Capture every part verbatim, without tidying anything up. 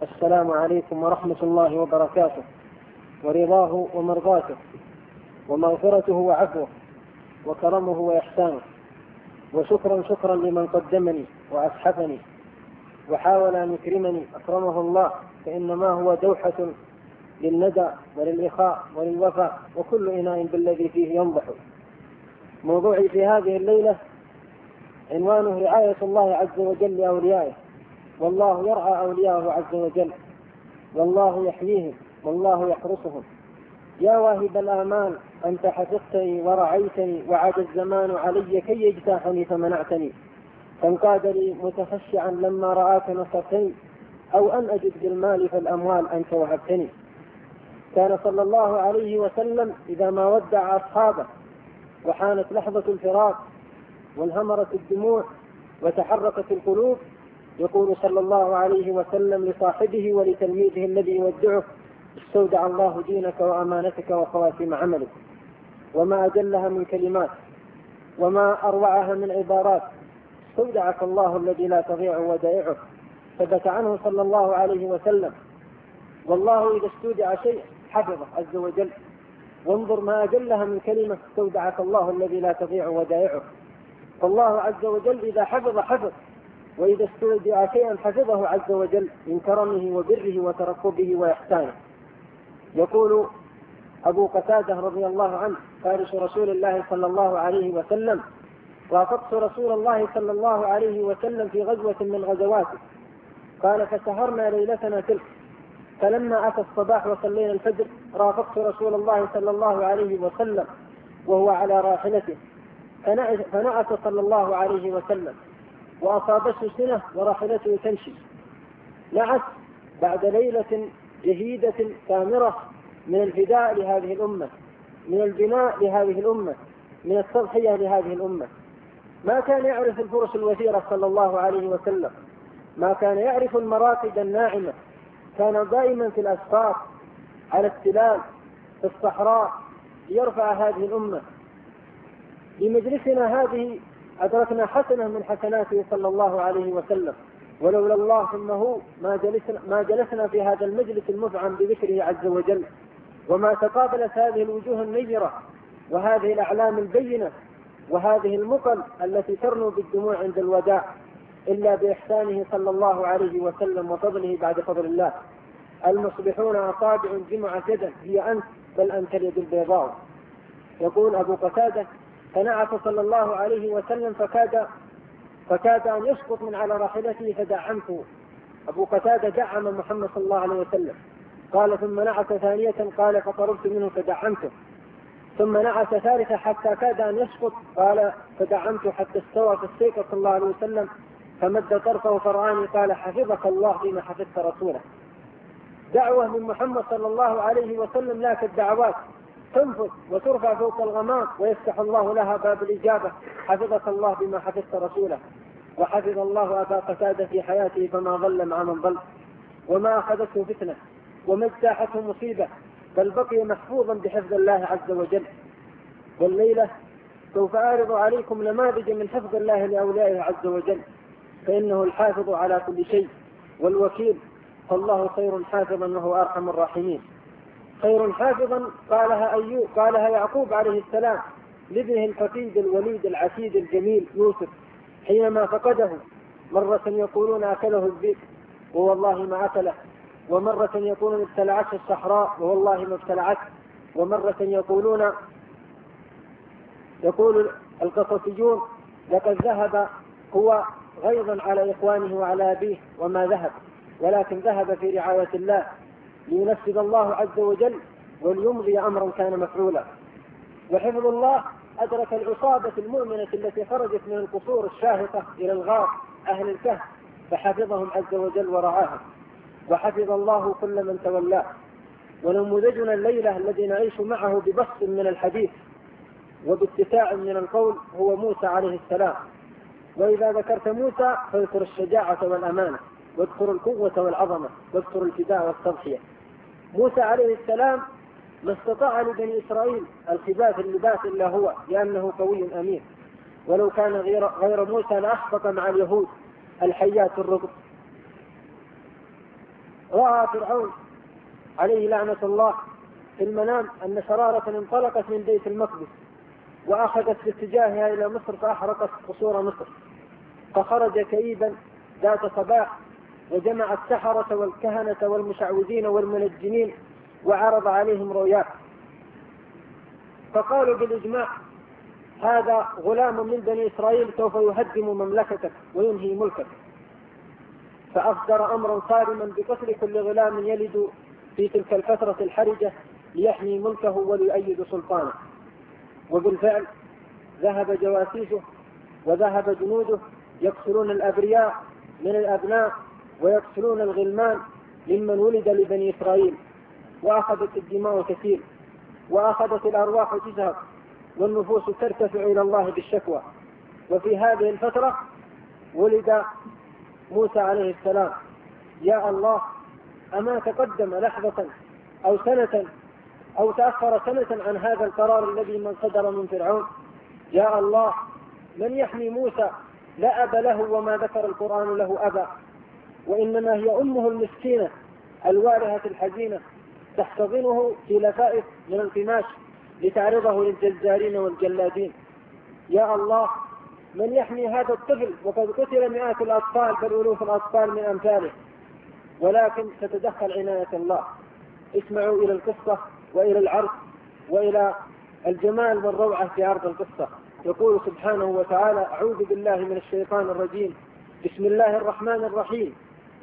السلام عليكم ورحمة الله وبركاته، ورضاه ومرضاته، ومغفرته وعفوه، وكرمه وإحسانه، وشكرا شكرا لمن قدمني وأسحفني وحاول أن يكرمني أكرمه الله، فإنما هو دوحة للندى وللإخاء وللوفاء، وكل إناء بالذي فيه ينضح. موضوعي في هذه الليلة عنوانه رعاية الله عز وجل لأوليائه، والله يرعى أولياءه عز وجل، والله يحييهم والله يحرسهم. يا واهب الآمال أنت حفظتني ورعيتني، وعاد الزمان علي كي يجتاحني فمنعتني، فانقاد لي متخشعا لما رآك نصرتني، أو أن أجد بالمال فالأموال أنت وهبتني. كان صلى الله عليه وسلم إذا ما ودع أصحابه وحانت لحظة الفراق وانهمرت الدموع وتحركت القلوب، يقول صلى الله عليه وسلم لصاحبه ولتلميذه الذي يودعه: استودع الله دينك وأمانتك وخواتيم عملك. وما أجلها من كلمات وما أروعها من عبارات: استودعك الله الذي لا تضيع ودائعه. ثبت عنه صلى الله عليه وسلم: والله إذا استودع شيء حفظه عز وجل. وانظر ما أجلها من كلمة: استودعك الله الذي لا تضيع ودائعه. فالله عز وجل إذا حفظ حفظ، وإذا استودع شيئا حفظه عز وجل من كرمه وبره وترقبه وإحسانه. يقول أبو قتادة رضي الله عنه فارس رسول الله صلى الله عليه وسلم: وافقت رسول الله صلى الله عليه وسلم في غزوة من غزواته، قال: فسهرنا ليلتنا تلك، فلما أتى الصباح وصلينا الفجر رافقت رسول الله صلى الله عليه وسلم وهو على راحلته، فنعس صلى الله عليه وسلم وأصابته سنة وراحلته تمشي. نعس بعد ليلة جهيدة كامرة من الفداء لهذه الأمة، من البناء لهذه الأمة، من التضحية لهذه الأمة. ما كان يعرف الفرس الوثيرة صلى الله عليه وسلم، ما كان يعرف المراقد الناعمة، كان دائما في الأسفار على التلال في الصحراء ليرفع هذه الأمة. بمجلسنا هذه أدركنا حسنة من حسناته صلى الله عليه وسلم، ولولا الله ثم هو ما جلسنا, ما جلسنا في هذا المجلس المفعم بذكره عز وجل، وما تقابلت هذه الوجوه النيرة وهذه الأعلام البينة وهذه المقل التي ترنو بالدموع عند الوداع، إلا بإحسانه صلى الله عليه وسلم وفضله بعد فضل الله. المصبحون أصابع جمعة يدا هي أنت، بل أنت اليد البيضاء. يقول أبو قتادة: فنعس صلى الله عليه وسلم فكاد فكاد أن يسقط من على راحلته فدعمته. أبو قتادة دعم محمد صلى الله عليه وسلم. قال: ثم نعس ثانية، قال: فقربت منه فدعمته. ثم نعس ثالثة حتى كاد أن يسقط، قال: فدعمته حتى استوى في السيق صلى الله عليه وسلم، فمد طرفه فرآني، قال: حفظك الله بما حفظت رسوله. دعوة من محمد صلى الله عليه وسلم لا كالدعوات، تنفذ وترفع فوق الغمام ويفتح الله لها باب الإجابة: حفظك الله بما حفظت رسوله. وحفظ الله أبا قتادة في حياته فما ضل مع من ضل، وما أخذته فتنة، وما اجتاحته مصيبة، بل بقي محفوظا بحفظ الله عز وجل. والليلة سوف أعرض عليكم نماذج من حفظ الله لأوليائه عز وجل، فإنه الحافظ على كل شيء والوكيل، فالله خير حافظا وهو أرحم الراحمين. خير حافظا قالها أيوب قالها يعقوب عليه السلام لابنه الفقيد الوليد العتيد الجميل يوسف حينما فقده. مرة يقولون أكله الذئب ووالله ما أكله، ومرة يقولون ابتلعته الصحراء ووالله ما ابتلعته، ومرة يقولون يقول القصصيون: لقد ذهب هو غيظا على إخوانه وعلى أبيه وما ذهب، ولكن ذهب في رعاية الله لينفذ الله عز وجل وليمضي أمرا كان مفعولا. وحفظ الله أدرك العصابة المؤمنة التي خرجت من القصور الشاهقة إلى الغار أهل الكهف، فحفظهم عز وجل ورعاهم. وحفظ الله كل من تولاه. ونموذجنا الليلة الذي نعيش معه ببسط من الحديث وباتساع من القول هو موسى عليه السلام. وإذا ذكرت موسى فاذكر الشجاعة والأمانة، واذكر القوة والعظمة، واذكر الفداء والتضحية. موسى عليه السلام ما استطاع لبني إسرائيل الخباث اللباس إلا هو، لأنه قوي أمين. ولو كان غير, غير موسى لأخبط مع اليهود الحيات الرغب. رأى فرعون عليه لعنة الله في المنام أن شرارة انطلقت من بيت المقدس وأخذت باتجاهها إلى مصر فأحرقت قصور مصر، فخرج كئيبا ذات صباح وجمع السحرة والكهنة والمشعوذين والمنجمين وعرض عليهم رؤياه، فقالوا بالإجماع هذا غلام من بني إسرائيل سوف يهدم مملكتك وينهي ملكك، فأصدر أمرا صارما بقتل كل غلام يلد في تلك الفترة الحرجة ليحمي ملكه وليؤيد سلطانه. وبالفعل ذهب جواسيسه وذهب جنوده يقتلون الأبرياء من الأبناء ويقتلون الغلمان ممن ولد لبني إسرائيل، وأخذت الدماء كثير وأخذت الأرواح تذهب والنفوس ترتفع إلى الله بالشكوى. وفي هذه الفترة ولد موسى عليه السلام. يا الله، أما تقدم لحظة أو سنة أو تأخر سنة عن هذا القرار الذي من صدر من فرعون؟ يا الله، من يحمي موسى لا أب له وما ذكر القرآن له أبا، وإنما هي أمه المسكينة الوارهة الحزينة تحتضنه في لفائف من القماش لتعرضه للجزارين والجلادين. يا الله، من يحمي هذا الطفل وقد قتل مئات الأطفال بل ألوف الأطفال من أمثاله، ولكن تتدخل عناية الله. اسمعوا إلى القصة وإلى العرض وإلى الجمال والروعة في عرض القصة. يقول سبحانه وتعالى: أعوذ بالله من الشيطان الرجيم، بسم الله الرحمن الرحيم،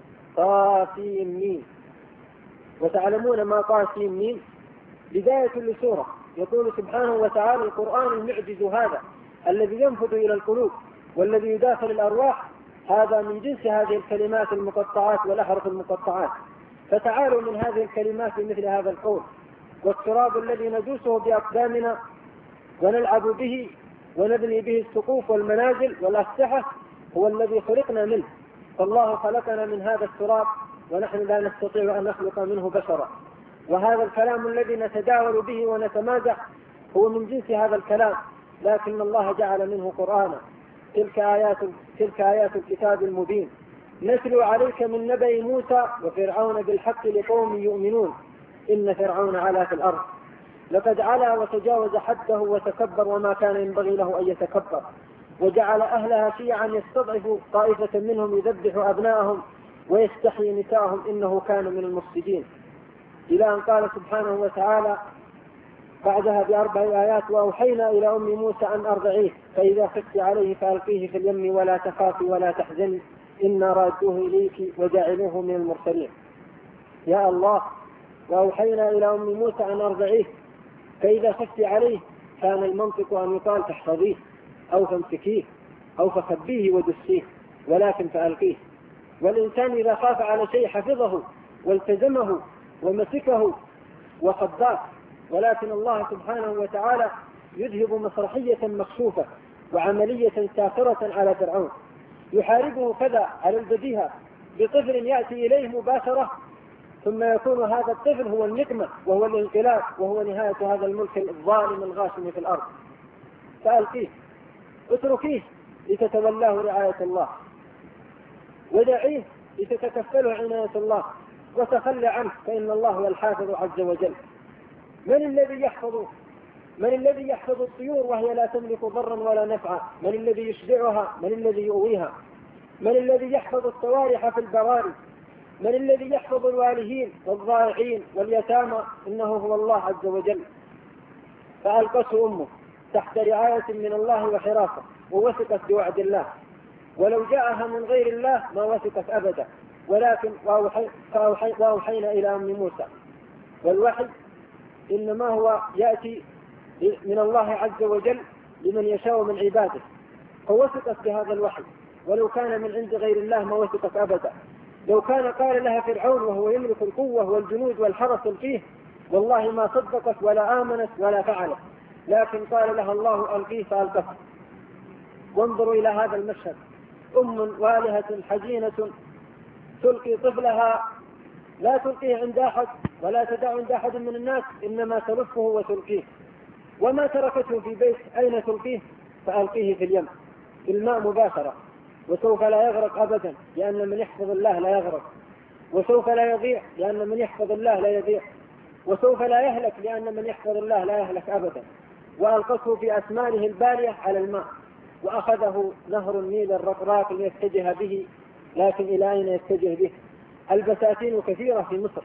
طاسين ميم. وتعلمون ما طاسين ميم؟ بداية لسورة. يقول سبحانه وتعالى: القرآن المعجز هذا الذي ينفذ إلى القلوب والذي يداخل الأرواح، هذا من جنس هذه الكلمات المقطعات والأحرف المقطعات. فتعالوا من هذه الكلمات بمثل هذا القول. والتراب الذي ندوسه بأقدامنا ونلعب به ونبني به السقوف والمنازل والأسطحة هو الذي خلقنا منه، فالله خلقنا من هذا التراب ونحن لا نستطيع أن نخلق منه بشرا. وهذا الكلام الذي نتداول به ونتمازح هو من جنس هذا الكلام، لكن الله جعل منه قرآنا. تلك آيات, تلك آيات الكتاب المبين نتلو عليك من نبأ موسى وفرعون بالحق لقوم يؤمنون. إن فرعون علا في الأرض، لقد علا وتجاوز حده وتكبر وما كان ينبغي له أن يتكبر، وجعل أهلها شيعا يستضعف طائفة منهم يذبح أبناءهم ويستحيي نساءهم إنه كان من المفسدين. إلى أن قال سبحانه وتعالى بعدها بأربع آيات: وأوحينا إلى أم موسى أن أرضعيه فإذا خفت عليه فألقيه في اليم ولا تخافي ولا تحزني إنا رادوه إليك وجعلوه من المرسلين. يا الله، وأوحينا إلى أم موسى أن أرضعيه فإذا خفت عليه كان المنطق أن يقال تحفظيه أو فامسكيه أو فخبيه ودسيه، ولكن فألقيه. والإنسان إذا خاف على شيء حفظه والتزمه ومسكه وخباه، ولكن الله سبحانه وتعالى يذهب مسرحية مكشوفة وعملية ساخرة على فرعون، يحاربه كذا على البديهة بطفل يأتي إليه مباشرة، ثم يكون هذا الطفل هو النقمة وهو الانقلاب وهو نهاية هذا الملك الظالم الغاشم في الأرض. فألقيه، اتركيه لتتولاه رعاية الله، ودعيه لتتكفله عناية الله، وتخلى عنه فإن الله هو الحافظ عز وجل. من الذي يحفظ من الذي يحفظ الطيور وهي لا تملك ضرا ولا نفعا؟ من الذي يشبعها؟ من الذي يؤويها؟ من الذي يحفظ الصوارح في البراري؟ من الذي يحفظ الوالهين والضائعين واليتامى؟ إنه هو الله عز وجل. فألقته أمه تحت رعاية من الله وحراسة، ووثقت بوعد الله، ولو جاءها من غير الله ما وثقت أبدا. ولكن وأوحي فأوحي وأوحينا إلى أم موسى. والوحي إنما هو يأتي من الله عز وجل لمن يشاء من عباده، فوثقت بهذا الوحي، ولو كان من عند غير الله ما وثقت أبدا. لو كان قال لها فرعون وهو يملك القوة والجنود والحرس الفيه والله ما صدقت ولا آمنت ولا فعلت، لكن قال لها الله ألقيه فألقته. وانظروا إلى هذا المشهد: أم والهة حزينة تلقي طفلها، لا تلقيه عند أحد ولا تدع عند أحد من الناس، إنما تلفه وتلقيه، وما تركته في بيت. أين تلقيه؟ فألقيه في اليم في الماء مباشرة، وسوف لا يغرق أبدا، لأن من يحفظ الله لا يغرق. وسوف لا يضيع لأن من يحفظ الله لا يضيع، وسوف لا يهلك لأن من يحفظ الله لا يهلك أبدا. وألقته في أسمانه البالية على الماء، وأخذه نهر النيل الرقراق ليتجه به، لكن إلى أين يتجه به؟ البساتين كثيرة في مصر،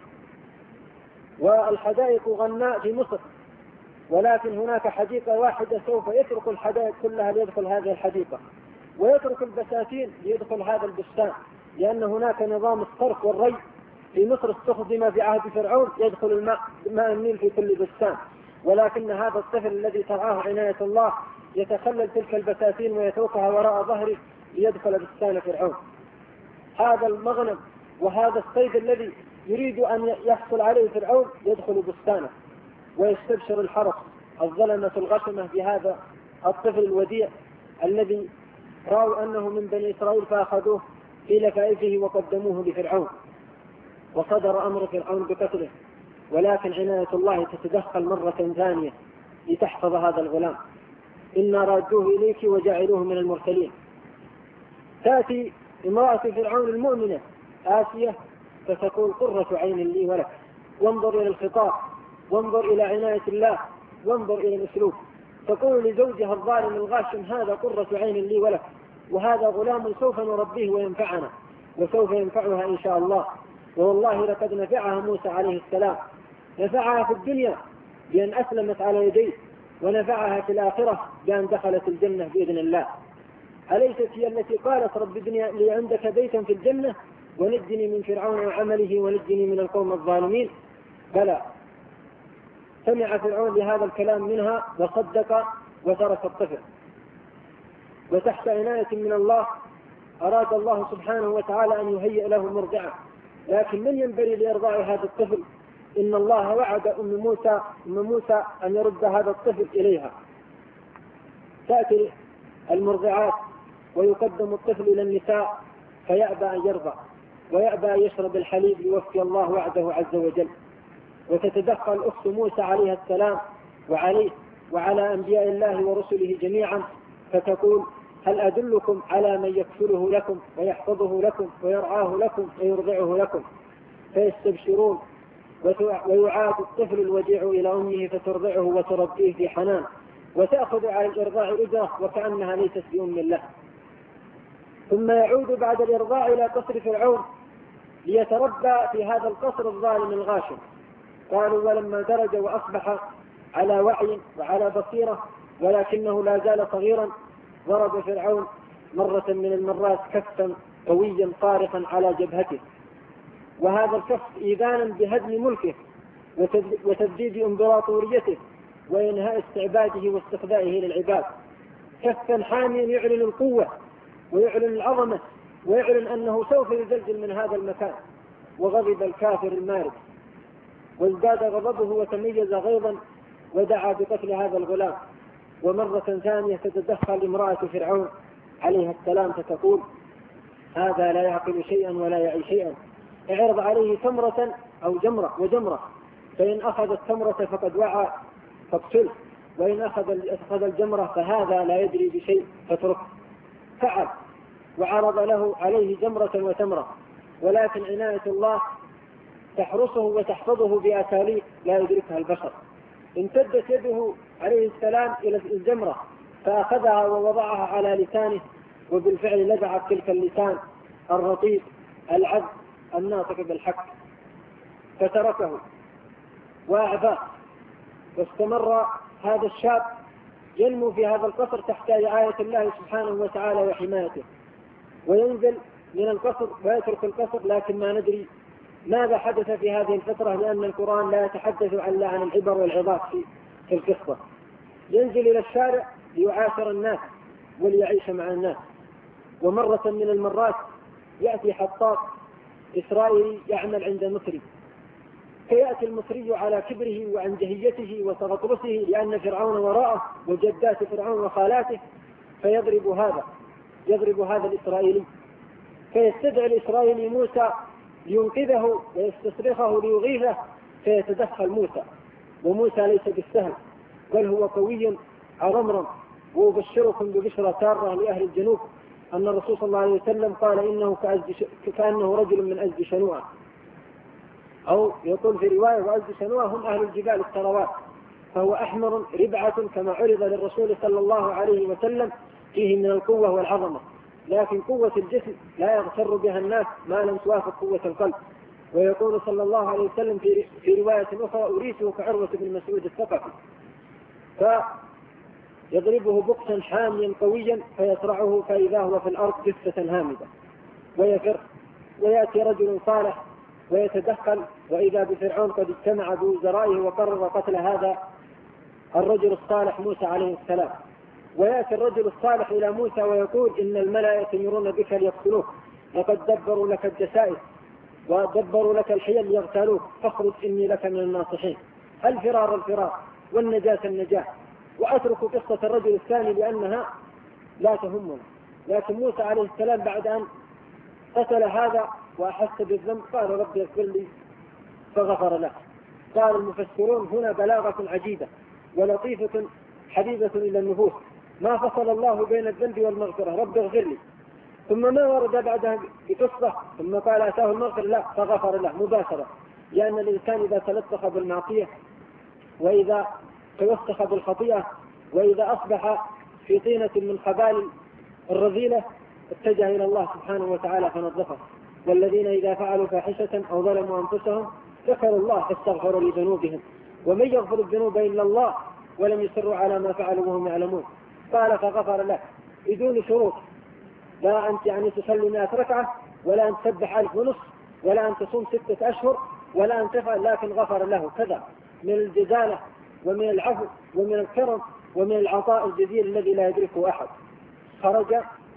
والحدائق غناء في مصر، ولكن هناك حديقة واحدة سوف يترك الحدائق كلها ليدخل هذه الحديقة، ويترك البساتين ليدخل هذا البستان، لأن هناك نظام الصرف والري في مصر استخدم في عهد فرعون، يدخل الماء ماء النيل في كل بستان، ولكن هذا الطفل الذي ترعاه عناية الله يتخلل تلك البساتين ويتركها وراء ظهره ليدخل بستان فرعون. هذا المغنم وهذا الصيد الذي يريد أن يحصل عليه فرعون يدخل بستانه، ويستبشر الحرس الظلمة الغشمة بهذا الطفل الوديع الذي رأوا أنه من بني إسرائيل فأخذوه في لفائفه وقدموه لفرعون، وصدر أمر فرعون بقتله، ولكن عناية الله تتدخل مرة ثانية لتحفظ هذا الغلام. إنا رادوه إليك وجعلوه من المرسلين. تأتي امرأة فرعون المؤمنة آسية فتقول قرة عين لي ولك. وانظر إلى الخطاب، وانظر إلى عناية الله، وانظر إلى الأسلوب. تقول لزوجها الظالم الغاشم هذا قرة عين لي ولك، وهذا غلام سوف نربيه وينفعنا، وسوف ينفعها إن شاء الله. والله لقد نفعها موسى عليه السلام، نفعها في الدنيا بأن أسلمت على يديه، ونفعها في الآخرة بأن دخلت الجنة بإذن الله. أليست هي التي قالت رب ابني لي عندك بيتا في الجنة ونجني من فرعون وعمله ونجني من القوم الظالمين؟ بلى، سمع فرعون لهذا الكلام منها وصدق وترك الطفل. وتحت عناية من الله أراد الله سبحانه وتعالى أن يهيئ له مرضعة، لكن من ينبغي لإرضاع هذا الطفل؟ إن الله وعد أم موسى أم موسى أن يرد هذا الطفل إليها. تأتي المرضعات ويقدم الطفل إلى النساء فيأبى أن يرضع، ويأبى أن يشرب الحليب ليوفي الله وعده عز وجل. وتتدخل أخت موسى عليها السلام وعليه وعلى أنبياء الله ورسله جميعا، فتقول هل أدلكم على من يكفله لكم ويحفظه لكم ويرعاه لكم ويرضعه لكم؟ فيستبشرون، ويعاد الطفل الوديع إلى أمه فترضعه وتربيه في حنان، وتأخذ على الإرضاع أجرة وكأنها ليست بأم له. ثم يعود بعد الإرضاع إلى قصر فرعون ليتربى في هذا القصر الظالم الغاشم. قالوا ولما درج وأصبح على وعي وعلى بصيرة ولكنه لا زال صغيرا، ضرب فرعون مرة من المرات كفا قويا طارقا على جبهته، وهذا الكف إيذانا بهدم ملكه وتبديد امبراطوريته وإنهاء استعباده واستخدائه للعباد. كفا حاميا يعلن القوة ويعلن العظمة ويعلن أنه سوف يزلزل من هذا المكان. وغضب الكافر المارد وازداد غضبه وتميز غيظا ودعا بقتل هذا الغلام. ومرة ثانية تتدخل امرأة فرعون عليها السلام فتقول هذا لا يعقل شيئا ولا يعي شيئا، اعرض عليه تمرة أو جمرة وجمرة، فإن أخذ التمرة فقد وعى فاقتله، وإن أخذ الجمرة فهذا لا يدري بشيء فاتركه. فعل وعرض له عليه جمرة وتمرة، ولكن عناية الله تحرسه وتحفظه بأساليب لا يدركها البشر. امتدت يده عليه السلام إلى الجمرة فأخذها ووضعها على لسانه، وبالفعل لدعت تلك اللسان الرطيب العذب الناطق بالحق، فتركه وأعباه. واستمر هذا الشاب ينمو في هذا القصر تحت رعاية الله سبحانه وتعالى وحمايته، وينزل من القصر ويترك القصر، لكن ما ندري ماذا حدث في هذه الفترة، لأن القرآن لا يتحدث إلا عن العبر والعظات في القصة. ينزل إلى الشارع ليعاشر الناس وليعيش مع الناس. ومرة من المرات يأتي حطاب إسرائيلي يعمل عند مصري، فيأتي المصري على كبره وعن جهيته وتغطرسه لأن فرعون وراءه وجدات فرعون وخالاته، فيضرب هذا يضرب هذا الإسرائيلي، فيستدعي الإسرائيلي موسى لينقذه ويستصرخه ليغيثه، فيتدخل موسى. وموسى ليس بالسهل، بل هو قوي عرمرم. وأبشركم ببشرى سارة لأهل الجنوب أن الرسول صلى الله عليه وسلم قال إنه كأنه رجل من أزد شنوعة، أو يقول في رواية وأزد شنوة هم أهل الجبال الثروات، فهو أحمر ربعة كما عرض للرسول صلى الله عليه وسلم فيه من القوة والعظمة، لكن قوة الجسم لا يغتر بها الناس ما لم توافق قوة القلب. ويقول صلى الله عليه وسلم في في رواية أخرى أريته كعروة بن مسعود الثقفي، فيضربه بقسا حاميا قويا فيصرعه فإذا هو في الأرض جثة هامدة ويفر. ويأتي رجل صالح ويتدخل وإذا بفرعون قد اجتمع بوزرائه وقرر قتل هذا الرجل الصالح موسى عليه السلام. ويأتي الرجل الصالح إلى موسى ويقول إن الملأ يأتمرون بك ليقتلوك، لقد دبروا لك الدسائس ودبروا لك الحيل ليغتالوك، فاخرج إني لك من الناصحين. الفرار الفرار والنجاة النجاة. وأترك قصة الرجل الثاني لأنها لا تهمنا. لكن موسى عليه السلام بعد أن قتل هذا وأحس بالذنب قال ربي اغفر لي فغفر له. قال المفسرون هنا بلاغة عجيبة ولطيفة حبيبة إلى النفوس، ما فصل الله بين الذنب والمغفرة، رب اغفر لي، ثم ما ورد بعدها بقصة ثم قال أتاه المغفر، لا فغفر له مباشرة. لأن الإنسان إذا تلطخ بالمعصية وإذا توسخ بالخطيئة وإذا أصبح في طينة من خبال الرذيلة اتجه إلى الله سبحانه وتعالى فنظفه. والذين إذا فعلوا فاحشة أو ظلموا أنفسهم ذكروا الله فاستغفروا لذنوبهم ومن يغفر الذنوب إلا الله ولم يصروا على ما فعلوا وهم يعلمون. قال فغفر له بدون شروط، لا أنت يعني تصلي مئة ركعة ولا أن تسبح ألف ونصف ولا أن تصوم ستة أشهر ولا أن تفعل، لكن غفر له كذا من الجزالة ومن العفو ومن الكرم ومن العطاء الجزيل الذي لا يدركه أحد. خرج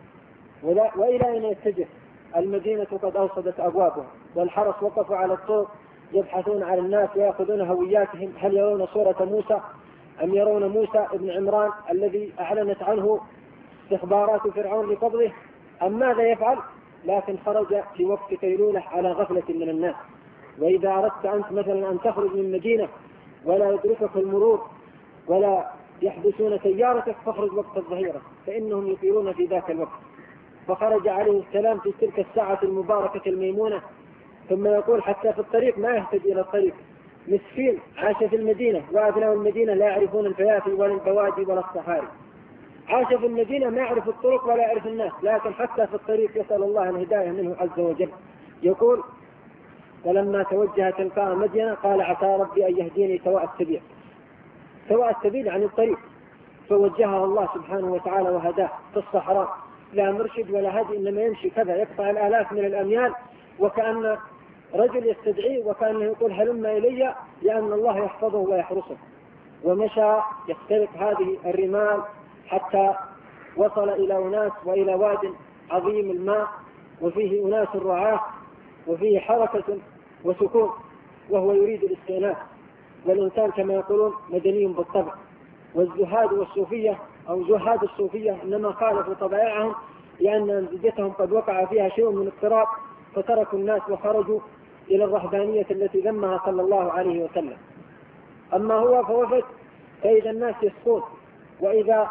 وإلى أين يتجه؟ المدينة قد أوصدت أبوابها والحرس وقفوا على الطرق يبحثون على الناس ويأخذون هوياتهم، هل يرون صورة موسى أم يرون موسى ابن عمران الذي أعلنت عنه استخبارات فرعون لقبضه أم ماذا يفعل؟ لكن خرج في وقت قيلولة على غفلة من الناس. وإذا أردت أنت مثلا أن تخرج من مدينة ولا يدركك المرور ولا يحبسون سيارتك فاخرج وقت الظهيرة فإنهم يطيرون في ذاك الوقت. فخرج عليه السلام في تلك الساعة المباركة الميمونة، ثم يقول حتى في الطريق ما يهتدي إلى الطريق. مسكين عاش في المدينة وأبناء المدينة لا يعرفون الفيافي ولا البوادي ولا الصحاري، عاش في المدينة ما يعرف الطرق ولا يعرف الناس، لكن حتى في الطريق يسأل الله الهداية منه عز وجل. يقول فلما توجه تلقاء مدينة قال عسى ربي أن يهديني سواء السبيل، سواء السبيل عن الطريق، فوجهه الله سبحانه وتعالى وهداه في الصحراء لا مرشد ولا هدي، إنما يمشي كذا يقطع الآلاف من الأميال وكأن رجل يستدعيه وكأنه يقول هلم إلي، لأن الله يحفظه ويحرسه. ومشى يخترق هذه الرمال حتى وصل إلى أناس وإلى واد عظيم الماء وفيه أناس رعاة وفيه حركة وسكون، وهو يريد الاستئناس. والإنسان كما يقولون مدني بالطبع، والزهاد والصوفية أو زهاد الصوفية إنما خالفوا طبائعهم لأن أنزجتهم قد وقع فيها شيء من اضطراب فتركوا الناس وخرجوا إلى الرهبانية التي ذمها صلى الله عليه وسلم. أما هو فوفد فإذا الناس يسقون، وإذا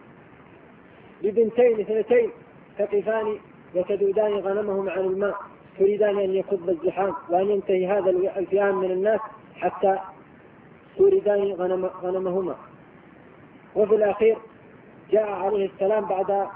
ببنتين اثنتين تقفان وتذودان غنمهم عن الماء تريدان أن يكب الزحام وأن ينتهي هذا الفئام من الناس حتى تريدان غنم غنمهما. وفي الأخير جاء عليه السلام بعد أن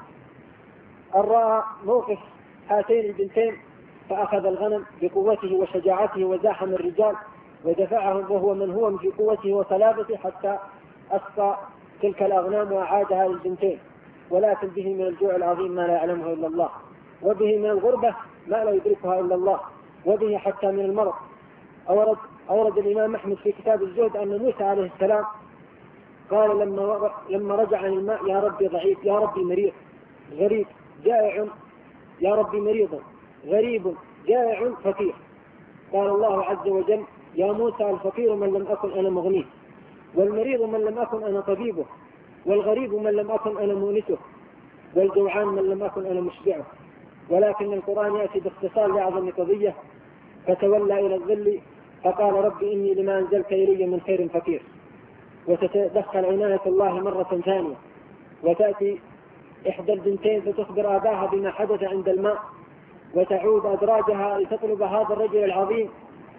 رأى موقف هاتين البنتين فأخذ الغنم بقوته وشجاعته وزاحم الرجال ودفعهم وهو من هو في قوته وصلابته حتى أسقى تلك الأغنام وأعادها للبنتين، ولكن به من الجوع العظيم ما لا يعلمه إلا الله، وبه من الغربة ما لا يدركها إلا الله، وبه حتى من المرض. أورد, أورد الإمام أحمد في كتاب الزهد أن موسى عليه السلام قال لما, لما رجع عن الماء يا ربي ضعيف، يا ربي مريض غريب جائع، يا ربي مريض غريب جائع فقير. قال الله عز وجل يا موسى الفقير من لم أكن أنا مغنيه، والمريض من لم أكن أنا طبيبه، والغريب من لم أكن أنا مونسه، والجوعان من لم أكن أنا مشبعه. ولكن القرآن يأتي باختصار لأعظم قضية، فتولى إلى الظل فقال ربي إني لما أنزلت إلي من خير فقير. وتتدخل عناية الله مرة ثانية، وتأتي إحدى البنتين فتخبر آباها بما حدث عند الماء، وتعود أدراجها لتطلب هذا الرجل العظيم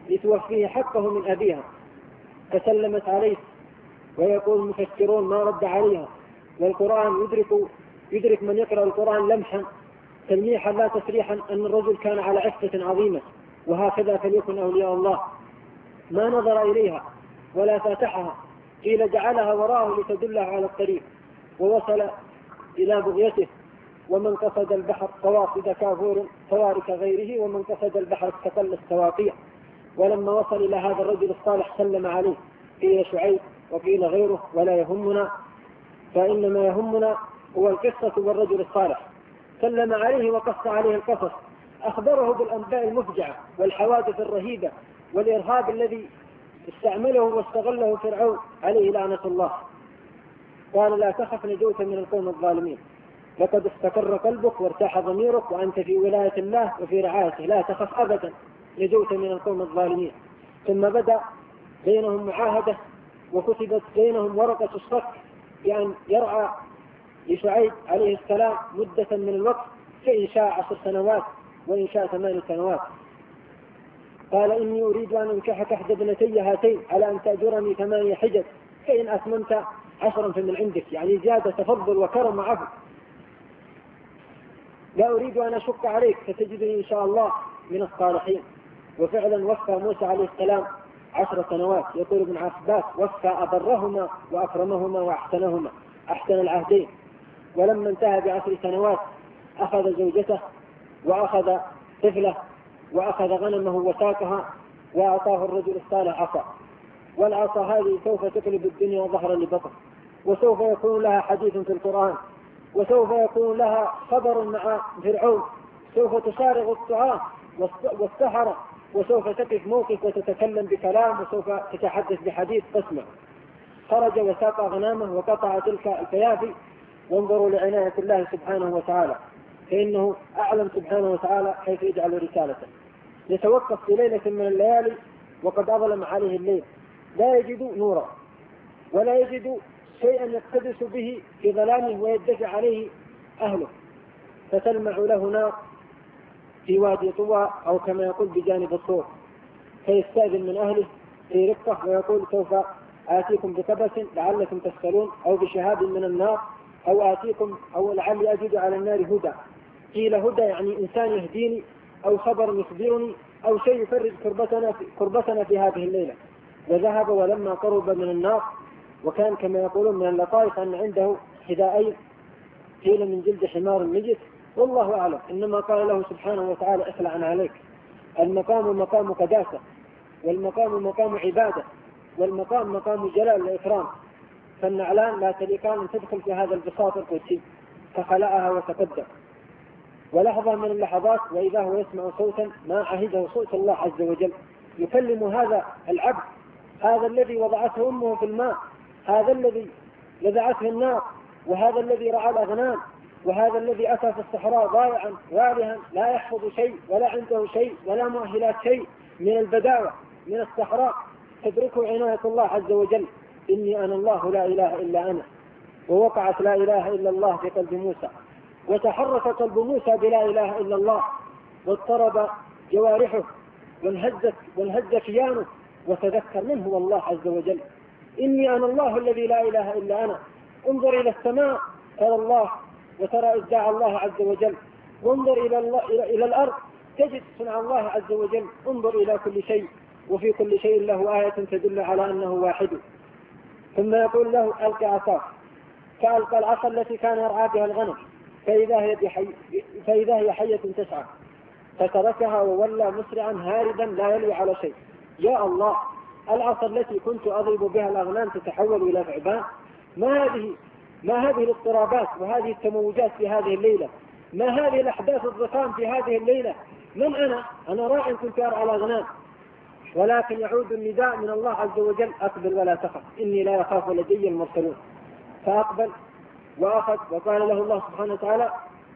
لتوفيه حقه من أبيها، فسلمت عليه. ويقول المفسرون ما رد عليها، والقرآن يدرك يدرك من يقرأ القرآن لمحا تلميحا لا تسريحا أن الرجل كان على عفة عظيمة، وهكذا فليكن أولياء الله. ما نظر إليها ولا فاتحها، قيل جعلها وراءه لتدله على الطريق، ووصل إلى بغيته. ومن قصد البحر قواصد كافور توارك غيره، ومن قصد البحر استقل السواقيع. ولما وصل إلى هذا الرجل الصالح سلم عليه، قيل شعيب وقيل غيره، ولا يهمنا، فإنما يهمنا هو القصة والرجل الصالح. سلم عليه وقص عليه القصص، أخبره بالأنباء المفجعة والحوادث الرهيبة والإرهاب الذي استعمله واستغله فرعون عليه لعنة الله. قال لا تخف نجوت من القوم الظالمين، لقد استقر قلبك وارتاح ضميرك وأنت في ولاية الله وفي رعايته، لا تخف أبدا نجوت من القوم الظالمين. ثم بدأ بينهم معاهدة، وكتبت بينهم ورقة الصك بأن يرعى لشعيب عليه السلام مدة من الوقت، فإن شاء عشر سنوات وإن شاء ثمان سنوات. قال إني أريد أن أنكحك إحدى ابنتي هاتين على أن تأجرني ثمانية حجج، فإن أتممت عشرا فمن عندك، يعني زيادة تفضل وكرم وعفو. لا أريد أن أشق عليك، فتجدني إن شاء الله من الصالحين. وفعلا وفى موسى عليه السلام عشر سنوات. يقول ابن عباس وفى أبرهما وأكرمهما وأحسنهما، أحسن العهدين. ولما انتهى بعشر سنوات أخذ زوجته وأخذ طفله وأخذ غنمه وساقها، وأعطاه الرجل الصالح عصا. والعصا هذه سوف تقلب الدنيا ظهرا لبطن، وسوف يكون لها حديث في القرآن، وسوف يكون لها خبر مع فرعون، سوف تسارغ الطعام والسحرة، وسوف تقف موقف وتتكلم بكلام، وسوف تتحدث بحديث تسمع. خرج وساق غنامه وقطع تلك الفيافي. وانظروا لعناية الله سبحانه وتعالى، فإنه أعلم سبحانه وتعالى كيف يجعل رسالته. يتوقف في ليلة من الليالي وقد أظلم عليه الليل، لا يجد نورا ولا يجد شيئا يقتدس به في ظلامه ويدفع عليه أهله، فتلمع له نار في وادي طوى، أو كما يقول بجانب الطور، فيستأذن من أهله في رقة ويقول سوف آتيكم بقبس لعلكم تسخرون، أو بشهاب من النار، أو آتيكم أو لعلي أجد على النار هدى. قيل هدى يعني إنسان يهديني، أو خبر يخبرني، أو شيء يفرج كربتنا في, كربتنا في هذه الليلة. وذهب ولما قرب من النار، وكان كما يقولون من اللطائف أن عنده حذائين قيل من جلد حمار نجس، والله أعلم. إنما قال له سبحانه وتعالى اخلع عن عليك، المقام مقام قداسة، والمقام مقام عبادة، والمقام مقام جلال وإكرام، فالنعلان لا تليقان أن تدخل في هذا البساط القدسي، فخلعها وتقدم. ولحظة من اللحظات وإذا هو يسمع صوتا ما عهده صوت الله عز وجل، يكلم هذا العبد، هذا الذي وضعته أمه في الماء، هذا الذي لذعته النار، وهذا الذي رعى الأغنام، وهذا الذي أتى في الصحراء ضائعا والها لا يحفظ شيء ولا عنده شيء ولا مؤهلات شيء من البداوة من الصحراء، تدركه عناية الله عز وجل. إني أنا الله لا إله إلا أنا. ووقعت لا إله إلا الله في قلب موسى، وتحرك قلب موسى بلا إله إلا الله، واضطرب جوارحه وانهزت وانهز كيانه، وتذكر من هو الله عز وجل. إني أنا الله الذي لا إله إلا أنا. انظر إلى السماء ترى الله وترى إبداع الله عز وجل، وانظر إلى, الله إلى الأرض تجد صنع الله عز وجل، انظر إلى كل شيء، وفي كل شيء له آية تدل على أنه واحد. ثم يقول له ألقى عصاك، فألقى العصا التي كان يرعى بها الغنم، فإذا هي, بحي... فإذا هي حية تسعى، فتركها وولى مسرعا هاربا لا يلوي على شيء. يا الله، العصا التي كنت أضرب بها الأغنام تتحول إلى ثعبان؟ ما هذه ما هذه الاضطرابات وهذه التموجات في هذه الليلة؟ ما هذه الأحداث الضخام في هذه الليلة؟ من أنا؟ أنا راع كنت أرعى الأغنام. ولكن يعود النداء من الله عز وجل أقبل ولا تخف إني لا يخاف لدي المرسلون. فأقبل وأخذ، وقال له الله سبحانه وتعالى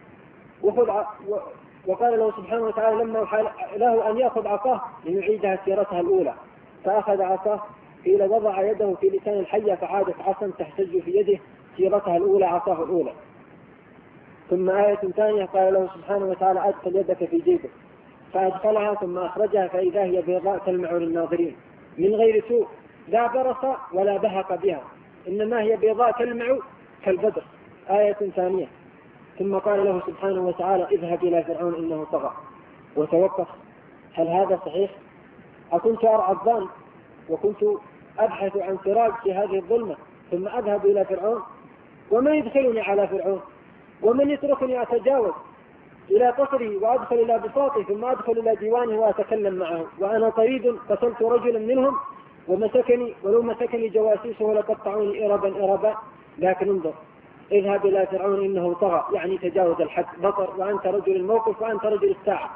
وخذ، وقال له سبحانه وتعالى لما له أن يأخذ عصاه ليعيدها سيرتها الأولى، فأخذ عصاه، قيل وضع يده في لسان الحية فعادت عصا تحتج في يده سيرتها الأولى عصاه الأولى. ثم آية ثانية قال له سبحانه وتعالى أدخل يدك في جيبك، فأدخلها ثم أخرجها فإذا هي بيضاء تلمع للناظرين من غير سوء لا برص ولا بهق بها، إنما هي بيضاء تلمع كالبدر. آية ثانية. ثم قال له سبحانه وتعالى اذهب إلى فرعون إنه طغى. وتوقف، هل هذا صحيح؟ أكنت أرعى الظان وكنت أبحث عن سراج في هذه الظلمة ثم أذهب إلى فرعون؟ ومن يدخلني على فرعون؟ ومن يتركني أتجاوز إلى قصره وأدخل إلى بساطه ثم أدخل إلى ديوانه وأتكلم معه وأنا طريد قتلت رجلا منهم ومسكني ولو مسكني جواسيسه لقطعوني إربا إربا. لكن انظر، اذهب إلى فرعون إنه طغى، يعني تجاوز الحد، بطر، وأنت رجل الموقف وأنت رجل الساعة.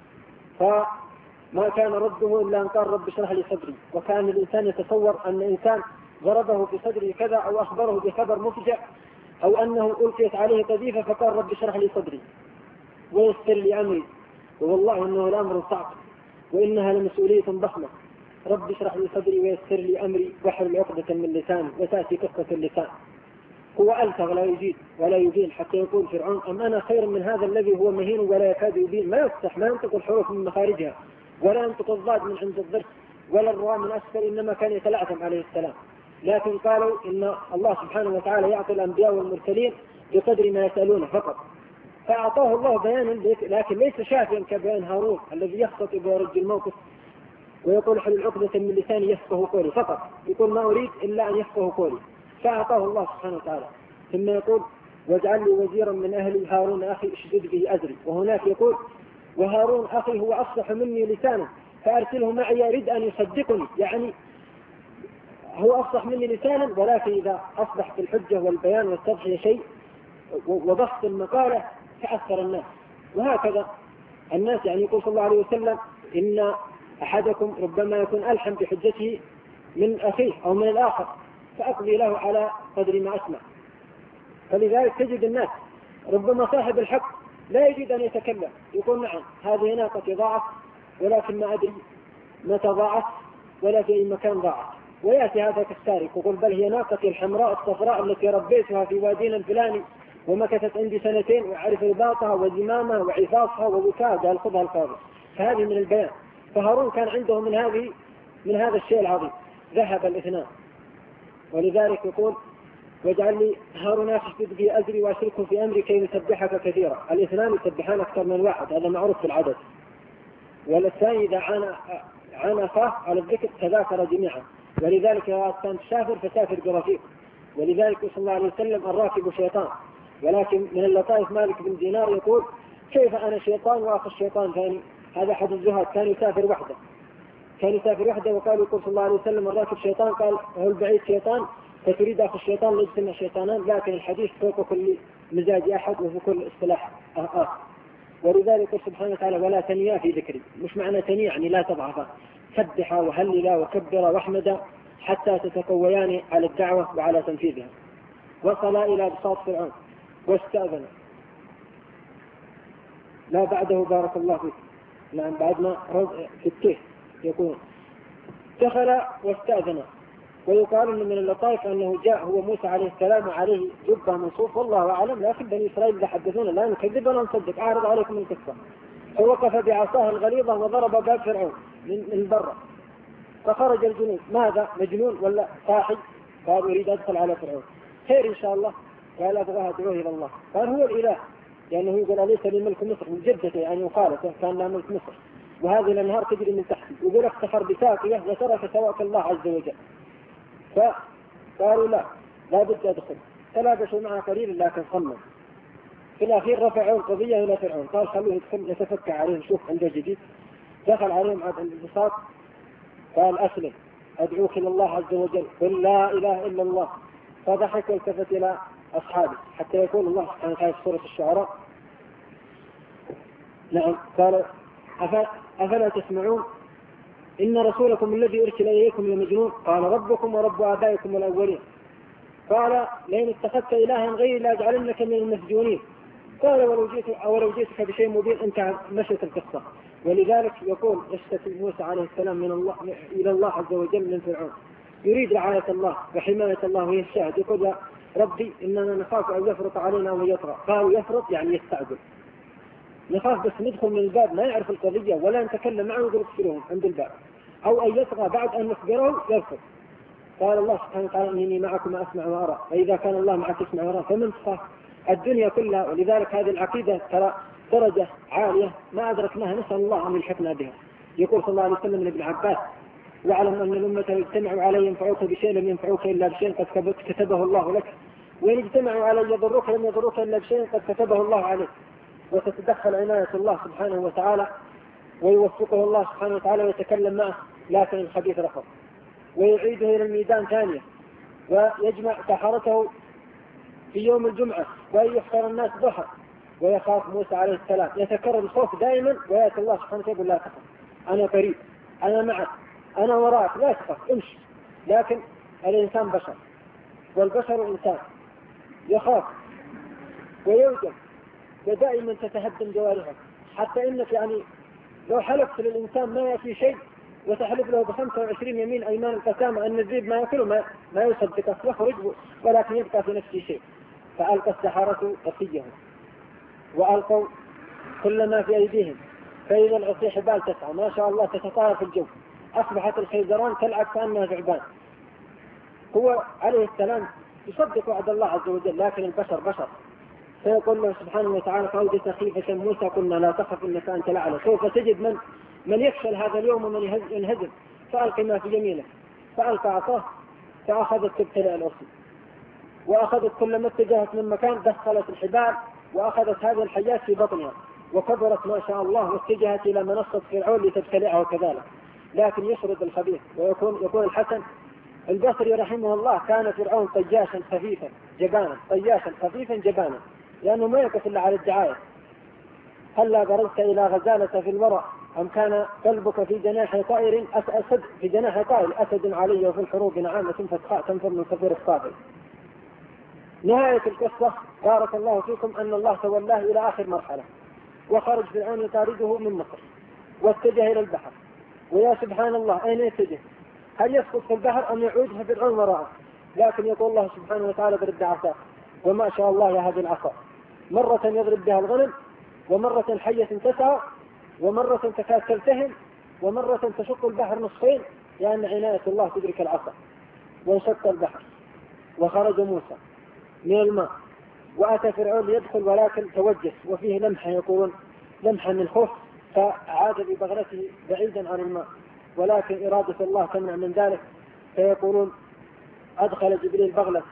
فما كان رده إلا أن قال رب اشرح لي صدري. وكان الإنسان يتصور أن إنسان ضربه في صدره كذا أو أخبره بخبر مفجع أو أنه ألقيت عليه قذيفة فقال رب اشرح لي صدري ويسر لي أمري. والله إنه الأمر صعب وإنها لمسؤولية ضخمة. رب اشرح لي صدري ويسر لي أمري واحلل عقدة من لساني وتأتي قصة اللسان. هو ألفظ لا يجيد ولا يبين حتى يقول فرعون أم أنا خير من هذا الذي هو مهين ولا يكاد يبين، ما يفتح، ما ينطق الحروف من مخارجها ولا ينطق الضاد من عند الضرس ولا الراء من أسفل، إنما كان يتلعثم عليه السلام. لكن قالوا إن الله سبحانه وتعالى يعطي الأنبياء والمرسلين بقدر ما يسألونه فقط، فأعطاه الله بيانا لكن ليس شافيا كبيان هارون الذي يخطط ويرد الموقف ويقول حل العقدة من لساني يفقه قولي فقط، يقول ما أريد إلا أن يفقه قولي، فأعطاه الله سبحانه وتعالى. ثم يقول واجعل لي وزيرا من أهلي هارون أخي اشدد به أزري. وهناك يقول وهارون أخي هو أفصح مني لسانا فأرسله معي يريد أن يصدقني، يعني هو أفصح مني لسانا ولكن إذا أصبح في الحجة والبيان والتضحية شيء وضغط المقالة تأثر الناس. وهكذا الناس، يعني يقول صلى الله عليه وسلم إن أحدكم ربما يكون ألحم بحجته من أخيه أو من الآخر فأقضي له على قدر ما أسمع. فلذلك تجد الناس ربما صاحب الحق لا يجد أن يتكلم، يقول نعم هذه ناقة ضاعت ولكن ما أدري متى ضاعت ولا في أي مكان ضاعت. ويأتي هذا كالسارق يقول بل هي ناقتي الحمراء الصفراء التي ربيتها في وادينا الفلاني ومكثت عندي سنتين وأعرف رباطها وزمامها وعفاصها ووكاها، قال خذها القاضي. فهذه من البيان. فهارون كان عنده من هذه من هذا الشيء العظيم. ذهب الاثنان. ولذلك يقول واجعل لي هارون اشدد به أزري وأشركه في أمري كي نسبحك كثيرا. الاثنان يسبحان أكثر من واحد، هذا معروف في العدد. والثاني إذا عانى عانى أخاه على الذكر تذاكر جميعا. ولذلك إذا كنت تسافر فسافر برفيق. ولذلك صلى الله عليه وسلم الراكب شيطان. ولكن من اللطائف مالك بن دينار يقول كيف أنا شيطان وأخو الشيطان ثاني؟ هذا أحد الزهاد كان يسافر وحده كان يسافر وحده وقال يقول صلى الله عليه وسلم الراكب شيطان، قال هو البعيد شيطان فتريد أخو الشيطان ليجتمع شيطانان، لكن الحديث فوق كل مزاج أحد وفي كل اصطلاح آخر. ولذلك يقول سبحانه وتعالى ولا تنيا في ذكري. مش معنى تنيا يعني لا تضعفا، سبحا وهللا وكبرا واحمدا حتى تتقويان على الدعوة وعلى تنفيذها. وصلا إلى بساط فرعون واستأذن. لا بعده بارك الله فيك. نعم بعد ما في الكيف يكون دخل واستأذن. ويقال أن من اللطائف أنه جاء هو موسى عليه السلام وعليه جبة من صوف والله أعلم، لكن بني إسرائيل يحدثون لا نكذب ولا نصدق، أعرض عليكم القصة. فوقف بعصاه الغليظة وضرب باب فرعون من برا فخرج الجنود. ماذا مجنون ولا صاحي؟ قال أريد أدخل على فرعون. خير إن شاء الله. قال أبغاها أدعوه إلى الله. قال هو الإله، لأنه يعني يقول أليس لي ملك مصر من جدته، يعني وخالته كان له ملك مصر وهذه الأنهار تجري من تحته. يقول افتخر بساقيه وترك سواك الله عز وجل. فقالوا لا لا بد أدخل. تلابسوا معه قليلا لكن صمم. في الأخير رفعوا القضية إلى فرعون، قال خلوه يدخل يتفكى عليهم شوف عنده جديد. دخل عليهم عند الانبساط قال أسلم أدعوك إلى الله عز وجل قل لا إله إلا الله. فضحك والتفت إلى أصحابه حتى يقول الله سبحانه وتعالى في سورة الشعراء نعم قال أفلا تسمعون إن رسولكم الذي أرسل إليكم لمجنون قال ربكم ورب آبائكم الأولين قال لئن اتخذت إلها غيري لأجعلنك من المسجونين قال ولو جئت ولو جئتك بشيء مبين انت مشيت القصة. ولذلك يقول اشتكى موسى عليه السلام من الله إلى الله عز وجل من فرعون يريد رعاية الله وحماية الله وهي الشاهد. يقول يا ربي إننا نخاف أن يفرط علينا أو يطرأ. قالوا يفرط يعني يستعجل. نخاف بس ندخل من الباب ما يعرف القضية ولا نتكلم معه ويقول اكسروهم عند الباب، أو أن يطغى بعد أن نخبره يرفض. قال الله سبحانه وتعالى إني معكم أسمع وأرى، فإذا كان الله معك يسمع ويرى فمن تخاف؟ الدنيا كلها. ولذلك هذه العقيدة ترى درجة عالية ما أدركناها، نسأل الله أن يلحقنا بها. يقول صلى الله عليه وسلم لابن عباس: واعلم أن الأمة يجتمعوا علي ينفعوك بشيء لم ينفعوك إلا بشيء قد كتبه الله لك، وإن اجتمعوا علي يضروك لم يضروك إلا بشيء قد كتبه الله عليك. وتتدخل عناية الله سبحانه وتعالى ويوفقه الله سبحانه وتعالى ويتكلم معه، لكن الخبيث رفض ويعيده إلى الميدان ثانية، ويجمع سحرته في يوم الجمعة وأن يحشر الناس ضحى، ويخاف موسى عليه السلام. يتكرر الخوف دائما، ويأتي الله سبحانه وتعالى: لا تخف، أنا قريب، أنا معك، أنا وراك، لا تخف، امشي. لكن الإنسان بشر، والبشر إنسان يخاف ويوجد، ودائما تتهدم جوارحه. حتى إنك يعني لو حلفت للإنسان ما يأتي شيء وتحلف له بخمسة وعشرين يمين أيمان القسامة أن الذئب ما يأكله ما, ما يصدق يخرج، ولكن يبقى في نفسه شيء. فألقى السحرة عصيهم وألقوا كل ما في أيديهم، فإذا العصي حبال تسعى ما شاء الله تتطاير في الجو، أصبحت الخيزران تلعب كأنها ثعبان. هو عليه السلام يصدق وعد الله عز وجل، لكن البشر بشر. فيقول له سبحانه وتعالى: فأوجس خيفة موسى قلنا لا تخف إنك أنت الأعلى. سوف تجد من من يفشل هذا اليوم ومن ينهزم. فألقي ما في يمينه، فألقى عصاه فأخذت تبتلع العصي، وأخذت كل ما اتجهت من مكان دخلت الحبال، وأخذت هذه الحيات في بطنها وكبرت ما شاء الله، واتجهت إلى منصة فرعون لتبتلعه كذلك. لكن يشرد الخبيث. ويكون يقول الحسن البصري رحمه الله: كان فرعون طياشا خفيفا جبانا، طياشا خفيفا جبانا، لأنه ما يقف إلا على الدعاية. هلا برزت إلى غزالة في الورى أم كان قلبك في جناح طائر أسد في جناح طائر أسد علي وفي الحروب نعامة فتخاء تنفر من كثير الصابر. نهاية القصة بارك الله فيكم أن الله تولاه إلى آخر مرحلة، وخرج فرعون يطارده من مصر واتجه إلى البحر. ويا سبحان الله أين يتجه؟ هل يسقط في البحر أم يعود فرعون وراءه؟ لكن يقول الله سبحانه وتعالى: برد عصاه. وما شاء الله يا هذه العصا مرة يضرب بها الغنم، ومرة حية تسعى، ومرة تكاد تلتهم، ومرة تشق البحر نصفين، لأن عناية الله تدرك العصا. وانشق البحر وخرج موسى من الماء، وأتى فرعون ليدخل ولكن توجس وفيه لمحة، يقولون لمحة من خوف، فعاد ببغلته بعيدا عن الماء، ولكن إرادة الله تمنع من ذلك. فيقولون أدخل جبريل بغلة،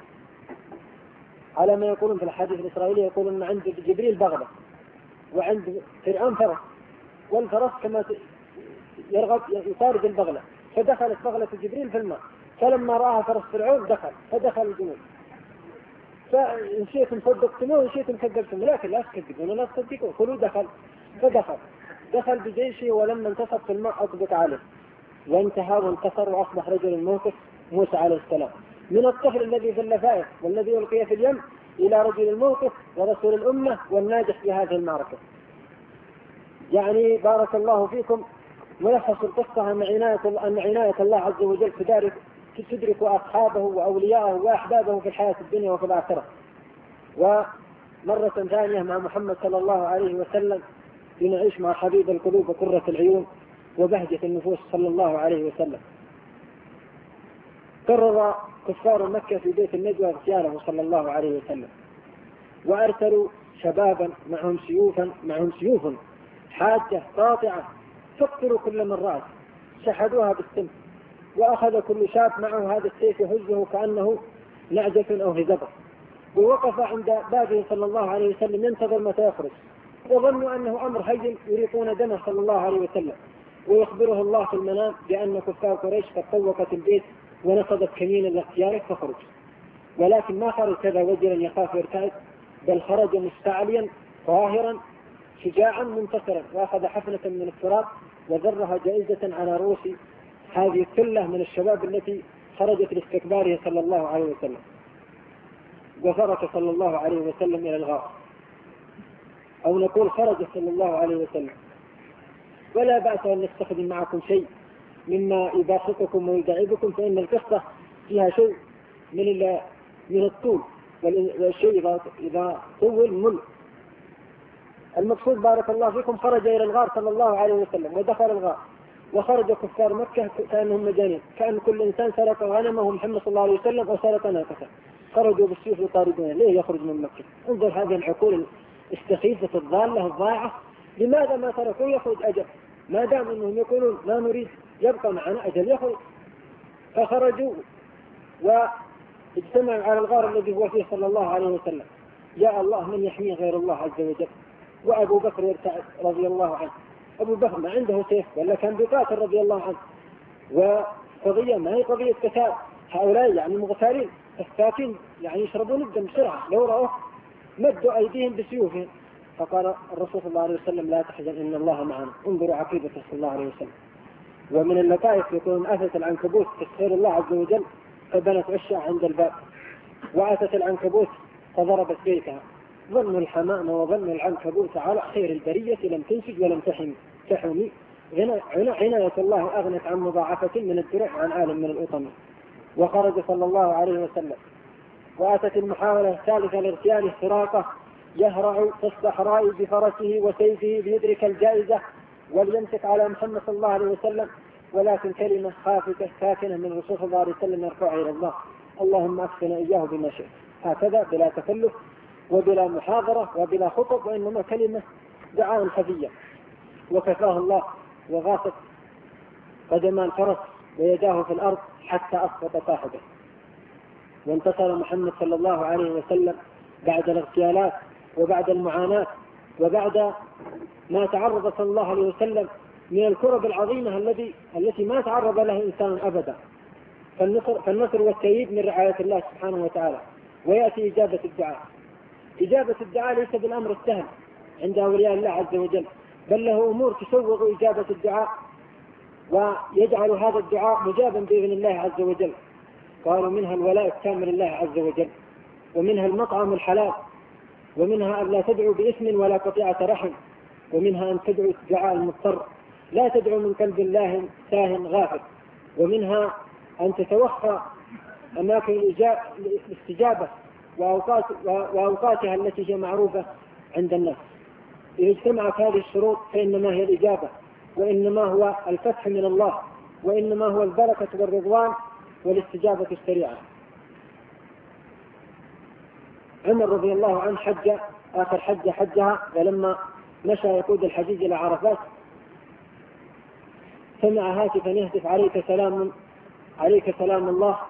على ما يقولون في الحديث الإسرائيلي، يقولون أن عند جبريل بغلة وعند فرعون فرس، والفرس كما يرغب يطارد البغلة، فدخلت بغلة جبريل في الماء، فلما رآها فرس فرعون دخل فدخل الجنود. فإن شئتم صدقتموه وإن شئتم كذبتم، لكن لا تكذبون ولا تصدقوا، كلوا دخل. فدخل دخل بجيشه، ولما انتصف في الماء أطبق عليه وانتهى وانتصر، وأصبح رجل الموقف موسى عليه السلام، من الطفل الذي في اللفائف والذي ألقي في اليم إلى رجل الموقف ورسول الأمة والناجح في هذه المعركة. يعني بارك الله فيكم. ملخص القصة أن عناية أن عناية الله عز وجل تدرك تدرك أصحابه وأولياءه وأحبابه في الحياة الدنيا وفي الآخرة. ومرة ثانية مع محمد صلى الله عليه وسلم لنعيش مع حبيب القلوب وقرة العيون وبهجة النفوس صلى الله عليه وسلم. قرر كفار مكة في بيت النجوى اغتياله صلى الله عليه وسلم، وأرسلوا شبابا معهم سيوفا معهم سيوف حادة قاطعة تقتل كل من رأت، شحذوها بالسم، وأخذ كل شاب معه هذا السيف يهزه كأنه نعجة أو هزبة، ووقف عند بابه صلى الله عليه وسلم ينتظر متى يخرج، وظنوا أنه أمر هين يريقون دمه صلى الله عليه وسلم، ويخبره الله في المنام بأن كفار قريش قد طوقت البيت ونصبت كمينا لاغتيالك فخرج. ولكن ما خرج كذا وجلا يخاف يرتعد، بل خرج مستعليا طاهرا شجاعا منتصرا، وأخذ حفنة من التراب وذرها جائزة على رؤوس هذه الثلة من الشباب التي خرجت لاستكباره صلى الله عليه وسلم. وخرج صلى الله عليه وسلم إلى الغار، أو نقول خرج صلى الله عليه وسلم. ولا بأس أن نستخدم معكم شيء مما يباسطكم ويدعبكم، فإن القصة فيها شيء من من الطول، والشيء إذا طول مل. المقصود بارك الله فيكم خرج إلى الغار صلى الله عليه وسلم ودخل الغار، وخرج كفار مكة كأنهم مجانين، كأن كل إنسان سرق غنمه محمد صلى الله عليه وسلم أو سرق ناقته، خرجوا بالسيوف يطاردونه. ليه يخرج من مكة؟ انظر هذه العقول السخيفة الضالة الضائعة، لماذا ما تركوا يخرج أجل؟ ما دام أنهم يقولون ما نريد يبقى معنا أجل يخرج. فخرجوا واجتمعوا على الغار الذي هو فيه صلى الله عليه وسلم. يا الله من يحميه غير الله عز وجل. وأبو بكر يرتعد رضي الله عنه، أبو بكر ما عنده سيف ولا كان بقاتل رضي الله عنه، وقضية ما هي قضية قتال، هؤلاء يعني مغتالين الساكين يعني يشربون الدم بسرعة، لو رأوه مدوا أيديهم بسيوفهم. فقال الرسول صلى الله عليه وسلم لا تحزن إن الله معنا. انظروا عقيدته صلى الله عليه وسلم. ومن اللطائف يكون أتت العنكبوت تسخير الله عز وجل فبنت عشاء عند الباب، وأتت العنكبوت فضربت بيتها. ظن الحمام وظن العنكبوت على خير البرية لم تنسج ولم تحمي تحمي. عناية الله أغنت عن مضاعفة من الدرع عن عالم من الأطم. وخرج صلى الله عليه وسلم، وأتت المحاولة الثالثة لاغتياله سراقة يهرع في الصحراء بفرسه وسيفه ليدرك الجائزة وليمسك على محمد صلى الله عليه وسلم، ولكن كلمة خافتة ساكنة من الرسول صلى الله عليه وسلم يرفعها إلى الله: اللهم أكفنا إياه بما شئت. هكذا بلا تكلف وبلا محاضرة وبلا خطب، وإنما كلمة دعاء خفية. وكفاه الله وغاصت قدما الفرس ويداه في الأرض حتى أسقط صاحبه. وانتصر محمد صلى الله عليه وسلم بعد الاغتيالات وبعد المعاناة وبعد ما تعرض صلى الله عليه وسلم من الكرب العظيمة التي التي ما تعرض له إنسان أبدا. فالنصر, فالنصر والتأييد من رعاية الله سبحانه وتعالى. ويأتي إجابة الدعاء. إجابة الدعاء ليس بالأمر السهل عند أولياء الله عز وجل، بل له أمور تسوغ إجابة الدعاء ويجعل هذا الدعاء مجابا بإذن الله عز وجل. قالوا منها الولاء التام لله عز وجل، ومنها المطعم الحلال، ومنها أن لا تدعو باسم ولا قطيعة رحم، ومنها أن تدعو دعاء المضطر لا تدعو من قلب الله ساه غافل، ومنها أن تتوخى أماكن الاستجابة وأوقات وأوقاتها التي هي معروفة عند الناس. إذا اجتمعت هذه الشروط فإنما هي الإجابة، وإنما هو الفتح من الله، وإنما هو البركة والرضوان والاستجابة السريعة. عمر رضي الله عنه حج آخر حج حجها، ولما مشى يقود الحجيج إلى عرفات سمع هاتفا يهتف: عليك سلام عليك سلام الله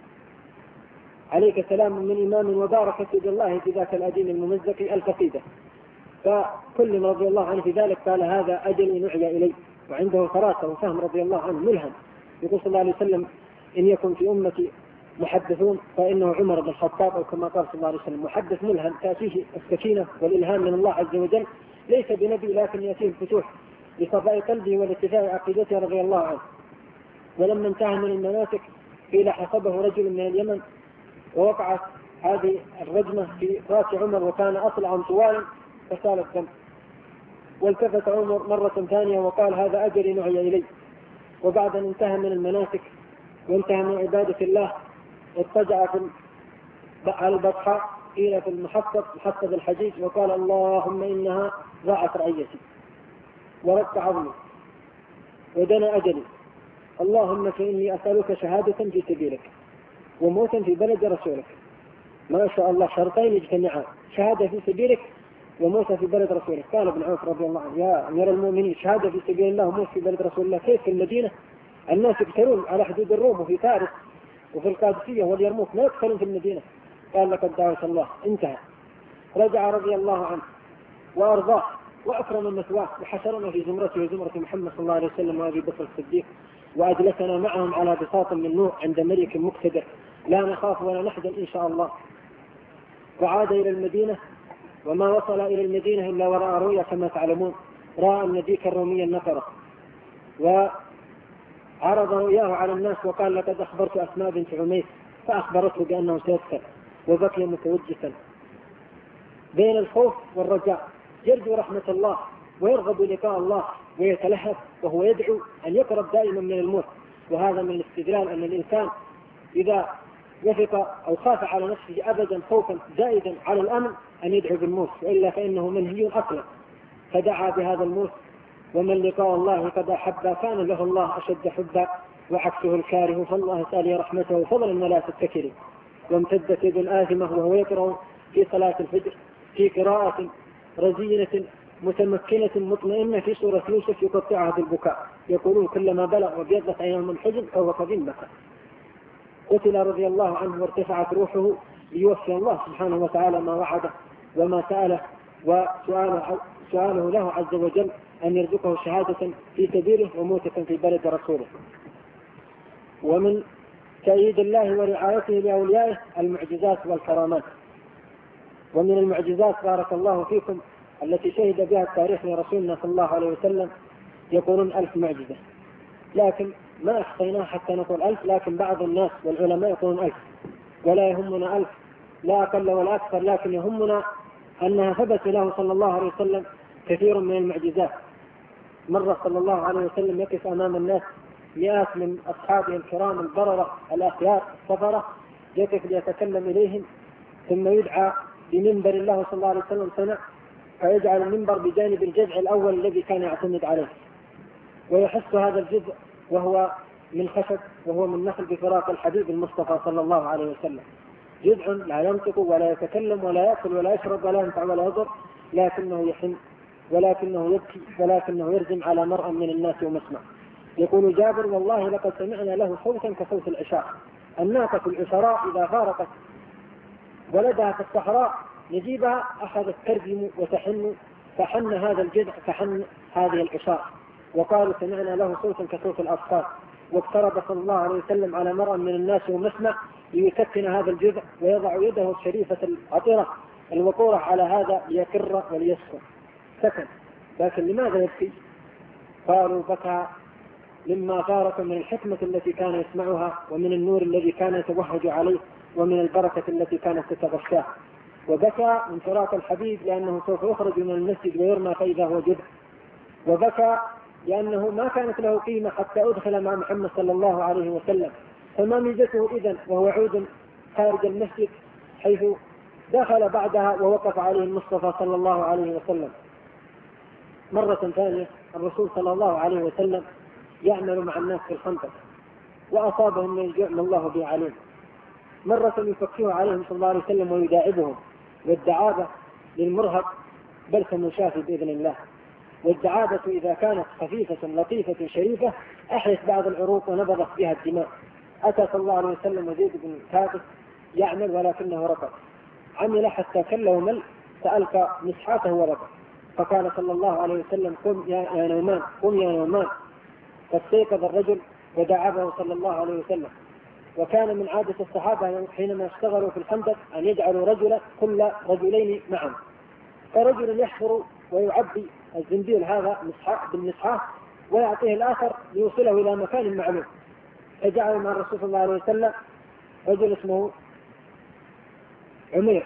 عليك سلام من إمام وباركة بالله في ذاك الأدين الممزق القصيدة. فكل رضي الله عنه في ذلك قال: هذا أجل نعي إليه. وعنده فراسة وفهم رضي الله عنه ملهم. يقول صلى الله عليه وسلم: إن يكن في أمتي محدثون فإنه عمر بن الخطاب، أو كما قال صلى الله عليه وسلم: محدث ملهم تأتيه السكينة والإلهام من الله عز وجل، ليس بنبي لكن يأتيه الفتوح لصفاء قلبه والاتفاع عقيدته رضي الله عنه. ولما انتهى من المناسك قيل حسبه رجل من اليمن، ووقعت هذه الرجمة في رأس عمر وكان أصلعا طوالا فسال الدم. والتفت عمر مرة ثانية وقال: هذا أجل نعي إليه. وبعد أن انتهى من المناسك وانتهى من عبادة الله اتجع على البطحاء إلى في المحصب محصب الحجيج وقال: اللهم إنها ضاعت رعيتي ورق عظمي ودنا أجلي، اللهم فإني أسألك شهادة في سبيلك وموتا في بلد رسولك. ما شاء الله شرطين يجتمعان: شهادة في سبيلك وموت في بلد رسولك. قال ابن عوف رضي الله عنه: يا أمير المؤمنين، شهادة في سبيل الله وموت في بلد رسول الله، كيف في المدينة؟ الناس يقتلون على حدود الروم وفي فارس وفي القادسية واليرموك، ما يقتلون في المدينة. قال: لقد دعوت الله. انتهى. رجع رضي الله عنه وأرضاه وأكرم مثواه وحشرنا في زمرته وزمرة محمد صلى الله عليه وسلم وأبي بكر الصديق، وأجلسنا معهم على بساط من نوح عند ملك مقتدر لا نخاف ولا نحزن إن شاء الله. وعاد إلى المدينة، وما وصل إلى المدينة إلا ورأى رؤيا كما تعلمون. رأى النبيك الرومي النفرة وعرض رؤياه على الناس وقال: لقد أخبرت أسماء بنت عميس، فأخبرته بأنه سيقتل، وبكي متوجسا بين الخوف والرجاء، يرجو رحمة الله ويرغب لقاء الله ويتلهف وهو يدعو أن يقرب دائما من الموت. وهذا من الاستدلال أن الإنسان إذا وثق أو خاف على نفسه أبدا خوفا زائدا على الأمن أن يدعو بالموت، وإلا فإنه منهي أصلا. فدعا بهذا الموت، ومن لقاء الله قد أحب كان له الله أشد حبا، وعكسه الكاره فالله سأل رحمته فضلا ولا تتكري. وامتدت يد آثمة وهو يقرأ في صلاة الفجر في قراءة رزينة متمكنة مطمئنة في سورة يوسف يقطعها بالبكاء، يقولون كلما بلغ وابيضت عينهم من حزن فهو كظيم بكى. قتل رضي الله عنه وارتفعت روحه ليوفي الله سبحانه وتعالى ما وعده وما سأله، وسؤاله سؤاله له عز وجل أن يرزقه شهادة في سبيله وموتة في بلد رسوله. ومن تأييد الله ورعايته لأوليائه المعجزات والكرامات. ومن المعجزات بارك الله فيكم التي شهد بها التاريخ لرسولنا صلى الله عليه وسلم يقولون ألف معجزة، لكن ما أحصيناه حتى نقول ألف، لكن بعض الناس والعلماء يقولون ألف، ولا يهمنا ألف لا أقل ولا أكثر، لكن يهمنا أنها ثبت له صلى الله عليه وسلم كثير من المعجزات. مرة صلى الله عليه وسلم يقف أمام الناس مئات من أصحابه الكرام البررة الأخيار السفرة، يقف ليتكلم إليهم، ثم يدعى بمنبر الله صلى الله عليه وسلم صنع، فيجعل المنبر بجانب الجذع الأول الذي كان يعتمد عليه، ويحس هذا الجذع وهو من خشب وهو من نخل بفراق الحبيب المصطفى صلى الله عليه وسلم، جذع لا ينطق ولا يتكلم ولا يأكل ولا يشرب ولا ينفع ولا يضر، لكنه يحن ولكنه يبكي ولكنه يرزم على مرأى من الناس ومسمع. يقول جابر والله لقد سمعنا له صوتا كصوت العشاء، الناقة العشراء إذا فارقت ولدها في الصحراء نجيبها أخذت ترجم وتحن، فحن هذا الجذع فحن هذه العشاء، وقالوا سمعنا له صوتا كصوت الأبصار. واقترب صلى الله عليه وسلم على مرأى من الناس ومسمع ليسكن هذا الجذع ويضع يده الشريفة العطرة الوقورة على هذا ليكر وليسكن، سكن. لكن لماذا يبكي؟ قالوا بكى مما فارق من الحكمة التي كان يسمعها، ومن النور الذي كان يتوهج عليه، ومن البركة التي كانت تتغشاه. وبكى من فراق الحبيب لأنه سوف يخرج من المسجد ويرمى فإذا هو جذع. وبكى لأنه ما كانت له قيمة حتى أدخل مع محمد صلى الله عليه وسلم، فما ميزته إذن وهو عود خارج المسجد حيث دخل بعدها ووقف عليه المصطفى صلى الله عليه وسلم. مرة ثانية الرسول صلى الله عليه وسلم يعمل مع الناس في الخندق وأصابهم من الجوع ما الله به عليم. مرة يفكه عليهم صلى الله عليه وسلم ويداعبهم، والدعابة للمرهق بل كمشافي بإذن الله. والدعابة إذا كانت خفيفة لطيفة شريفة أحيت بعض العروق ونبضت بها الدماء. أتى صلى الله عليه وسلم وزيد بن ثابت يعمل ولكنه ركض، عمل حتى كله مل فألقى مسحاته وركض، فقال صلى الله عليه وسلم قم يا نومان قم يا نومان، فاستيقظ الرجل ودعبه صلى الله عليه وسلم. وكان من عادة الصحابة حينما اشتغلوا في الخندق أن يجعلوا رجلا كل رجلين معا، فرجل يحفر ويعبي الزنبيل هذا بالمسحاه ويعطيه الآخر ليوصله إلى مكان معلوم، فجعل مع الرسول صلى الله عليه وسلم رجل اسمه عمير،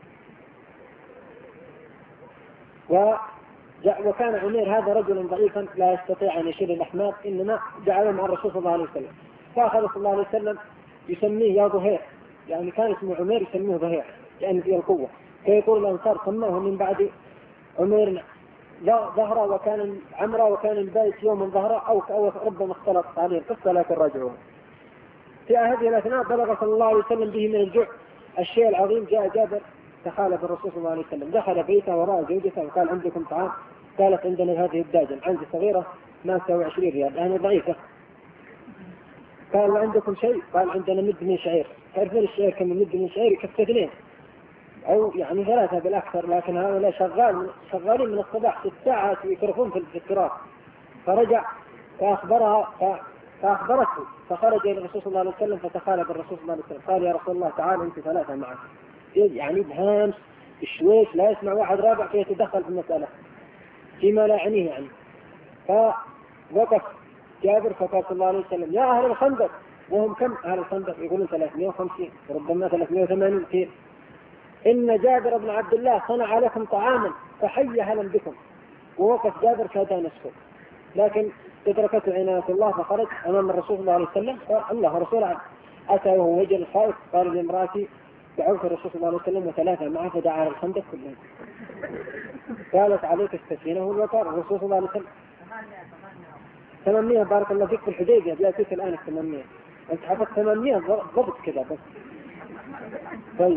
وكان عمير هذا رجلا ضعيفا لا يستطيع أن يشيل الأحمال، إنما جعله مع الرسول صلى الله عليه وسلم. فأخذ صلى الله عليه وسلم يسميه يا ظهير، يعني كان اسمه عمير يسميه ظهير لأن فيه القوة، فيقول الأنصار سماه من بعد عمير ظهره وكان عمره وكان البيت يوم ظهره أو أو ربما اختلط عليه القصة لكن راجعوها. في هذه الأثناء بلغ صلى الله عليه وسلم به من الجوع الشيء العظيم. جاء جابر تخالف الرسول صلى الله عليه وسلم، دخل بيته وراء زوجته وقال عندكم طعام؟ قالت عندنا هذه الداجن، عندي صغيرة ما تساوي عشرين ريال يعني ضعيفة. قال عندكم شيء؟ قال عندنا مد من شعير. تعرفون الشعير كم مد من شعير؟ يكفي اثنين أو يعني ثلاثة بالأكثر، لكن هؤلاء شغال شغالين من الصباح ست ساعات يكرفون في التراب. فرجع فأخبرها فأخبرته، فخرج إلى الرسول صلى الله عليه وسلم فتخالف الرسول صلى الله عليه وسلم، قال يا رسول الله تعال أنت ثلاثة معك، يعني بهامس الشويش لا يسمع واحد رابع فيتدخل في المسألة فيما لا يعنيه يعني. فوقف جابر فقال صلى الله عليه وسلم يا أهل الخندق، وهم كم أهل الخندق؟ يقولون ثلاثمائة وخمسين وربما ثلاثمائة وثمانين كثير. إن جابر بن عبد الله صنع لكم طعاما فحي هلا بكم. ووقف جابر كاد نسكت، لكن تدركته عناية الله فخرج أمام الرسول صلى الله عليه وسلم. قال الله رسول أتى وهو وجل خائف، قال لامرأتي دعوت الرسول صلى الله عليه وسلم وثلاثة معه فدعا على الخندق كلهم. قالت عليك السكينة والوقار. الرسول صلى الله عليه وسلم ثمانمائة بارك الله فيك في الحديبية، بيأتيك الآن ثمانمائة، أنت حفظت ثمانمائة ضبط كذا بس. طيب،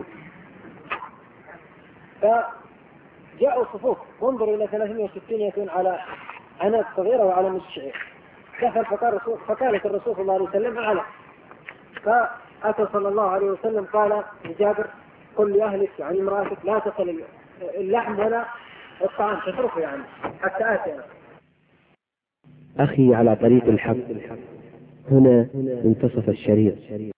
فجاءوا صفوف، انظروا إلى ثلاثمائة وستين يكون على عناد صغيرة وعلى نصف شعير. دخل فقال الرسول، فقالت الرسول صلى الله عليه وسلم أعلى. فأتى صلى الله عليه وسلم قال لجابر قل لأهلك يعني امرأتك لا تصل اللحم ولا الطعام، تتركه يعني حتى آتي أنا. أخي على طريق الحق، هنا منتصف الشريط.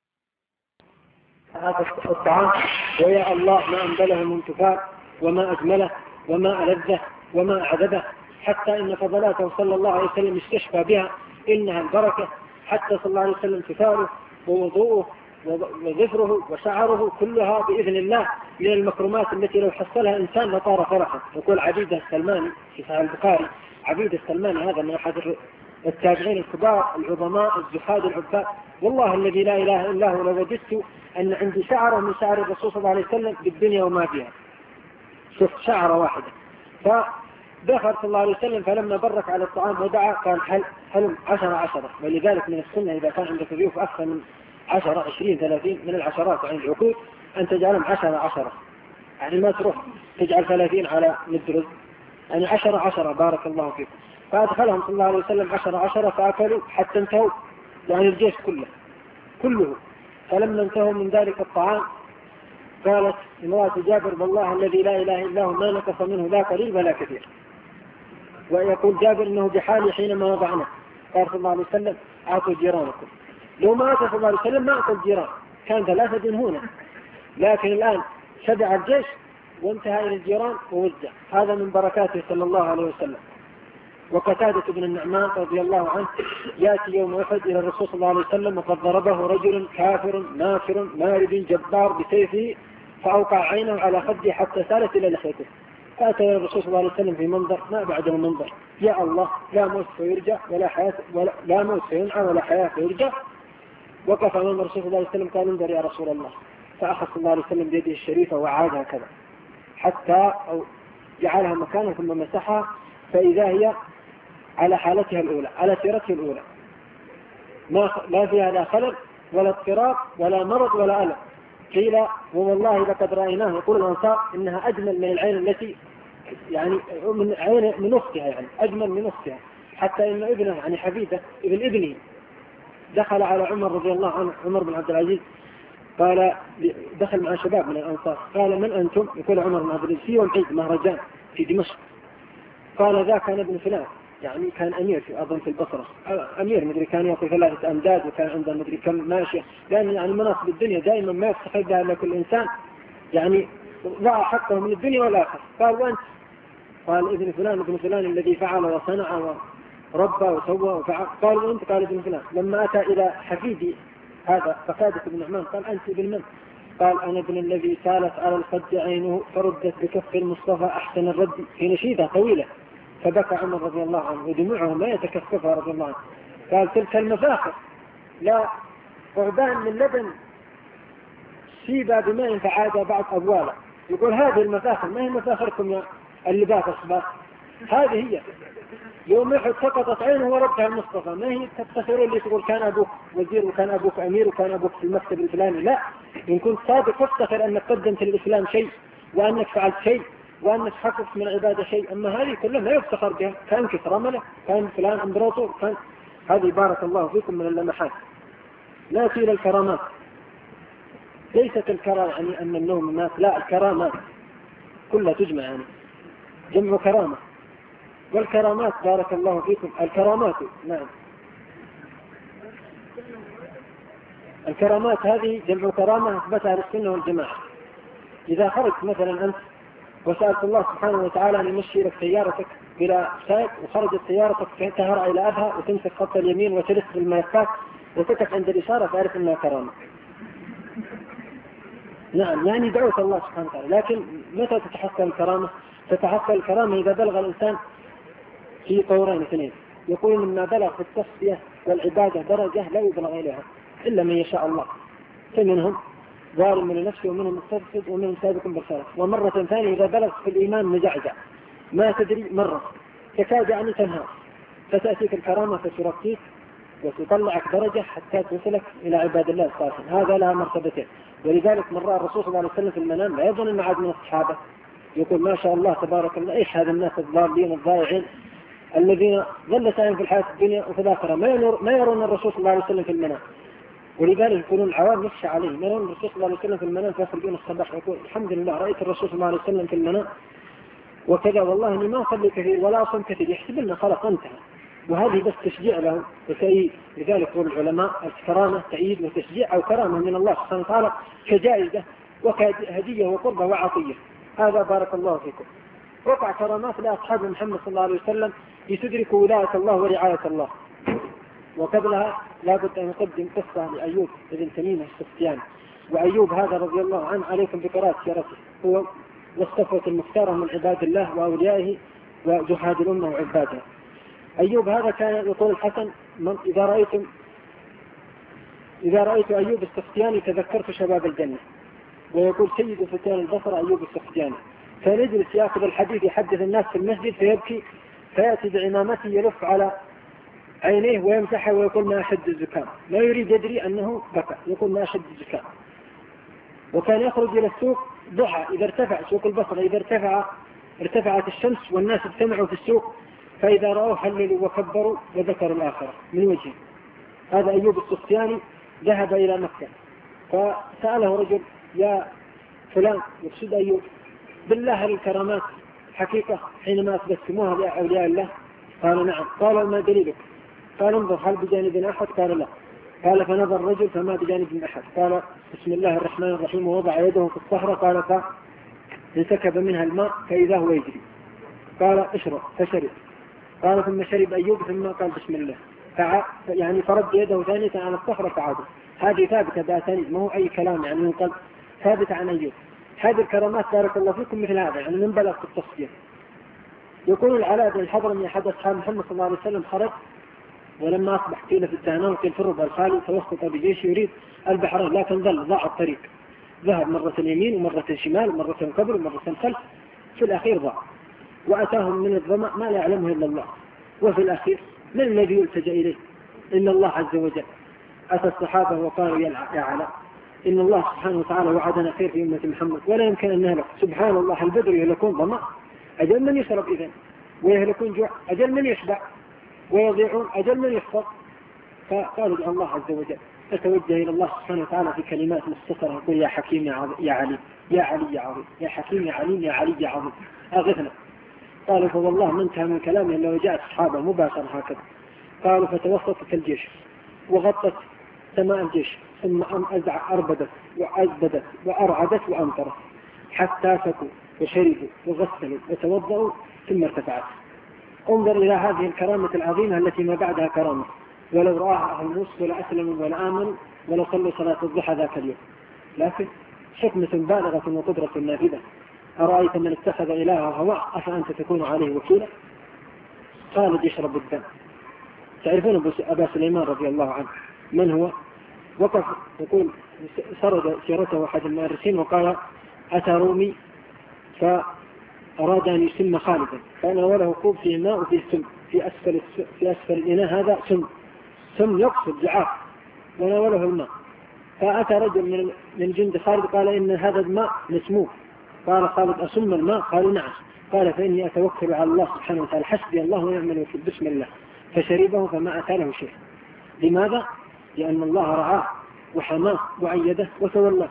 هذا الطعام ويا الله ما أنبله من كفار وما أجمله وما ألذه وما أعذبه، حتى إن فضلاته صلى الله عليه وسلم استشفى بها، إنها البركة. حتى صلى الله عليه وسلم كفاره ووضوءه وظفره وشعره كلها بإذن الله من المكرمات التي لو حصلها إنسان لطار فرحا. يقول عبيد السلماني في صحيح البخاري، عبيد السلماني هذا من أحد التابعين الكبار العظماء الزهاد العباد، والله الذي لا إله إلا هو لو وجدت أن عندي شعرة من شعر الرسول صلى الله عليه وسلم بالدنيا وما فيها، شوف شعرة واحدة. فدخل صلى الله عليه وسلم فلما برك على الطعام ودعا قال هل هل عشرة عشرة. ولذلك من السنة إذا كان عندك ضيوف أكثر من عشرة عشرين ثلاثين من العشرات عند العقود أن تجعلهم عشرة عشرة، يعني ما تروح تجعل ثلاثين على مدرج، يعني عشرة عشرة بارك الله فيكم. فأدخلهم صلى الله عليه وسلم عشرة عشرة فأكلوا حتى انتهوا، يعني الجيش كله كله. فلما انتهوا من ذلك الطعام قالت امرأة جابر والله الذي لا إله إلا هو ما نقص منه لا قليل ولا كثير. ويقول جابر إنه بحالي حينما وضعنا، قال صلى الله عليه وسلم أعطوا جيرانكم. لو ما أعطوا صلى الله عليه وسلم ما أعطوا الجيران، كان ثلاثة هنا، لكن الآن شبع الجيش وانتهى إلى الجيران ووزع. هذا من بركاته صلى الله عليه وسلم. وقتادة بن النعمان رضي الله عنه يأتي يوم أحد إلى الرسول صلى الله عليه وسلم وقد ضربه رجل كافر ماكر مارد جبار بسيفه فأوقع عينه على خده حتى سالت إلى لحيته. فأتى إلى الرسول صلى الله عليه وسلم في منظر ما بعده منظر، يا الله لا موت فيرجع ولا حياة ولا لا موت فينعى ولا حياة فيرجع. وقف أمام الرسول صلى الله عليه وسلم قال انظر يا رسول الله، فأخذ صلى الله عليه وسلم بيده الشريفة وعادها كذا حتى أو جعلها مكانه ثم مسحها، فإذا هي على حالتها الأولى على سيرتها الأولى، ما لا فيها لا خلل ولا اضطراب ولا مرض ولا ألم. قيل والله لقد رأيناه، يقول الأنصار إنها أجمل من العين التي يعني من عين من أختها، يعني أجمل من أختها. حتى إن ابنه يعني حفيده ابن ابنه دخل على عمر رضي الله عنه، عمر بن عبد العزيز، قال دخل مع شباب من الأنصار، قال من أنتم؟ يقول عمر بن عبد العزيز في يوم عيد مهرجان في دمشق. قال ذا كان ابن فلان، يعني كان أمير في أظن في البصرة، أمير مدري كان يأكل ثلاثة أمداد وكان عنده مدري كم ماشية، لأن يعني مناصب الدنيا دائما ما يستحق بها لكل إنسان، يعني ضاع حقه من الدنيا والآخرة. قال وأنت؟ قال ابن فلان ابن فلان الذي فعل وصنع وربى وسوى وفعل. قال وأنت؟ قال ابن فلان. لما أتى إلى حفيدي هذا قتادة بن النعمان قال أنت ابن من؟ قال أنا ابن الذي سالت على الخد عينه فردت بكف المصطفى أحسن الرد، في نشيدة طويلة. فبكى عمر رضي الله عنه ودموعه ما يتكففها رضي الله عنه. قال تلك المفاخر لا قربان من لبن سيبا بماء فعاد بعد أبوالا. يقول هذه المفاخر ما هي مفاخركم يا اللباس الصباح، هذه هي يوم أحد سقطت عينه وربها المصطفى. ما هي تفتخرون اللي تقول كان أبوك وزير وكان أبوك أمير وكان أبوك في المكتب الفلاني، لا، إن كنت صادق فافتخر أنك قدمت للإسلام شيء وأنك فعلت شيء وأنك حققت من العبادة شيء. أما هذه كلها لا يفتخر بها، كان كسرى ملك، كان فلان امبراطور، كان. هذه بارك الله فيكم من اللمحات. نأتي إلى الكرامات. ليست الكرامة يعني أن النوم مات، لا، الكرامات كلها تجمع يعني جمع كرامة. والكرامات بارك الله فيكم الكرامات، نعم الكرامات هذه جمع كرامة أثبتها السنة والجماعة. إذا خرجت مثلا أنت وسألت الله سبحانه وتعالى أن يمشي لك سيارتك بلا سائق، وخرجت سيارتك تهرع إلى أبها وتمسك خط اليمين وتلف بالملفات وتقف عند الإشارة، تعرف أنها كرامة. نعم يعني دعوة الله سبحانه وتعالى. لكن متى تتحصل الكرامة؟ تتحصل الكرامة إذا بلغ الإنسان في طورين اثنين. يقول مما بلغ في التصفية والعبادة درجة لا يبلغ إليها إلا من يشاء الله. فمنهم ظالم لنفسه ومنهم مقتصد ومنهم سابق بالخيرات. ومرة ثانية إذا بلغ في الإيمان مجعجع ما تدري مرة تكاد أن تنهار، فتأتيك الكرامة فترقيك وتطلعك درجة حتى توصلك إلى عباد الله الصالحين. هذا لها مرتبتين. ولذلك من رأى الرسول صلى الله عليه وسلم في المنام لا يظن أنه عاد من الصحابة، يقول ما شاء الله تبارك الله، إيش هذا الناس الضالين الضائعين الذين ظل سائر في الحياة الدنيا وفي الآخرة ما يرون الرسول صلى الله عليه وسلم في المنام. ولذلك يقولون العوام يخشى عليه، ما يرون الرسول صلى الله عليه وسلم في المنام فيخرجون الصباح ويقول الحمد لله رأيت الرسول صلى الله عليه وسلم في المنام وكذا، والله إني ما أصلي كثير ولا أصوم كثير، يحسب لنا خلاص انتهى. وهذه بس تشجيع له وتأييد. لذلك يقول العلماء الكرامة تأييد وتشجيع أو كرامة من الله سبحانه وتعالى كجائزة وكهدية وقربة وعطية. هذا بارك الله فيكم. وقع كرامات لأصحاب محمد صلى الله عليه وسلم لتدركوا ولاية الله ورعاية الله. وقبلها لابد أن نقدم قصة لأيوب ابن تميم السختياني. وأيوب هذا رضي الله عنه عليكم بقراءة سيرته، هو والصفوة المختارة من عباد الله وأوليائه وجهاد الأمة وعبادها. أيوب هذا كان يقول الحسن إذا رأيتم إذا رأيت أيوب السختياني تذكرت شباب الجنة. ويقول سيد فتيان البصر أيوب السختياني، فنجلس يأخذ الحديث يحدث الناس في المسجد فيبكي، فيأتي بعمامته يلف على عينيه ويمسحه ويقول ما أشد الزكام، لا يريد يدري أنه بكى، يقول ما أشد الزكام. وكان يخرج إلى السوق ضحى إذا ارتفع سوق البصرة، إذا ارتفع ارتفعت الشمس والناس اجتمعوا في السوق فإذا رأوا هللوا وكبروا وذكروا الآخرة من وجهه. هذا أيوب السختياني ذهب إلى مكة فسأله رجل يا فلان يقصد أيوب بالله الكرامات حقيقة حينما أثبتتموها لأولياء الله؟ قال نعم. قال ما دليلك؟ قال انظر هل بجانب أحد؟ قال لا. قال فنظر الرجل فما بجانب أحد. قال بسم الله الرحمن الرحيم ووضع يده في الصخرة قال فانسكب منها الماء فإذا هو يجري. قال اشرب فشرب. قال ثم شرب أيوب ثم قال بسم الله فع... يعني فرد يده ثانية على الصخرة فعاده. هذه ثابتة بأسانيد ما هو أي كلام يعني ينقل، ثابتة عن أيوب. هذه الكرامات بارك الله فيكم مثل هذا يعني من بلغ في التصفية. يقول العلاء بن الحضرمي أحد أصحاب محمد صلى الله عليه وسلم خرج ولما أصبح قيل في الدهنان وقيل في الربع الخالي توسط بجيش يريد البحرين لكن ظل ضاع الطريق، ذهب مرة اليمين ومرة الشمال ومرة قبل ومرة خلف، في الأخير ضاع وأتاهم من الظمأ ما لا يعلمه إلا الله. وفي الأخير من الذي يلتجأ إليه إلا الله عز وجل. أتى الصحابة وقالوا يا علاء إن الله سبحانه وتعالى وعدنا خير في أمة محمد ولا يمكن أن نهلك. سبحان الله البدر يهلكون ظمأ أجل من يشرب إذن، ويهلكون جوع أجل من يشبع، ويضيعون أجل من يحفظ. فقالوا ادعوا الله عز وجل. فتوجه إلى الله سبحانه وتعالى في كلمات مختصرة يقول يا حكيم يا, عظيم يا علي يا علي يا عظيم يا حكيم يا عليم يا علي يا عظيم أغثنا. قالوا فوالله ما انتهى من كلامه إلا وجاءت أصحابه مباشرة هكذا. قالوا فتوسطت الجيش وغطت سماء الجيش ثم أزع أربدت وأزبدت وأرعدت وأمطرت حتى سكوا وشربوا وغسلوا وتوضأوا ثم ارتفعت. انظر إلى هذه الكرامة العظيمة التي ما بعدها كرامة. ولو رآها أهل موسى لأسلموا ولا آمنوا ولو صلوا صلاة الضحى ذاك اليوم. لكن حكمة بالغة وقدرة نافذة. أرأيت من اتخذ إلهه هواه أفأنت تكون عليه وكيلا؟ خالد يشرب الدم. تعرفون أبا سليمان رضي الله عنه من هو؟ وقف يقول سرد سيرته أحد المؤرخين وقال أتى رومي فأراد أن يسم خالدا فناوله كوب فيه ماء وفيه سم في أسفل في أسفل الإناء هذا سم سم يقصد جعاف وناوله الماء. فأتى رجل من من جند خالد قال إن هذا الماء مسموم. قال خالد أسم الماء؟ قالوا نعم. قال فإني أتوكل على الله سبحانه وتعالى حسبي الله ونعم الوكيل بسم الله. فشربه فما أتى له شيء. لماذا؟ لأن الله رعاه وحماه وعيده وتولاه.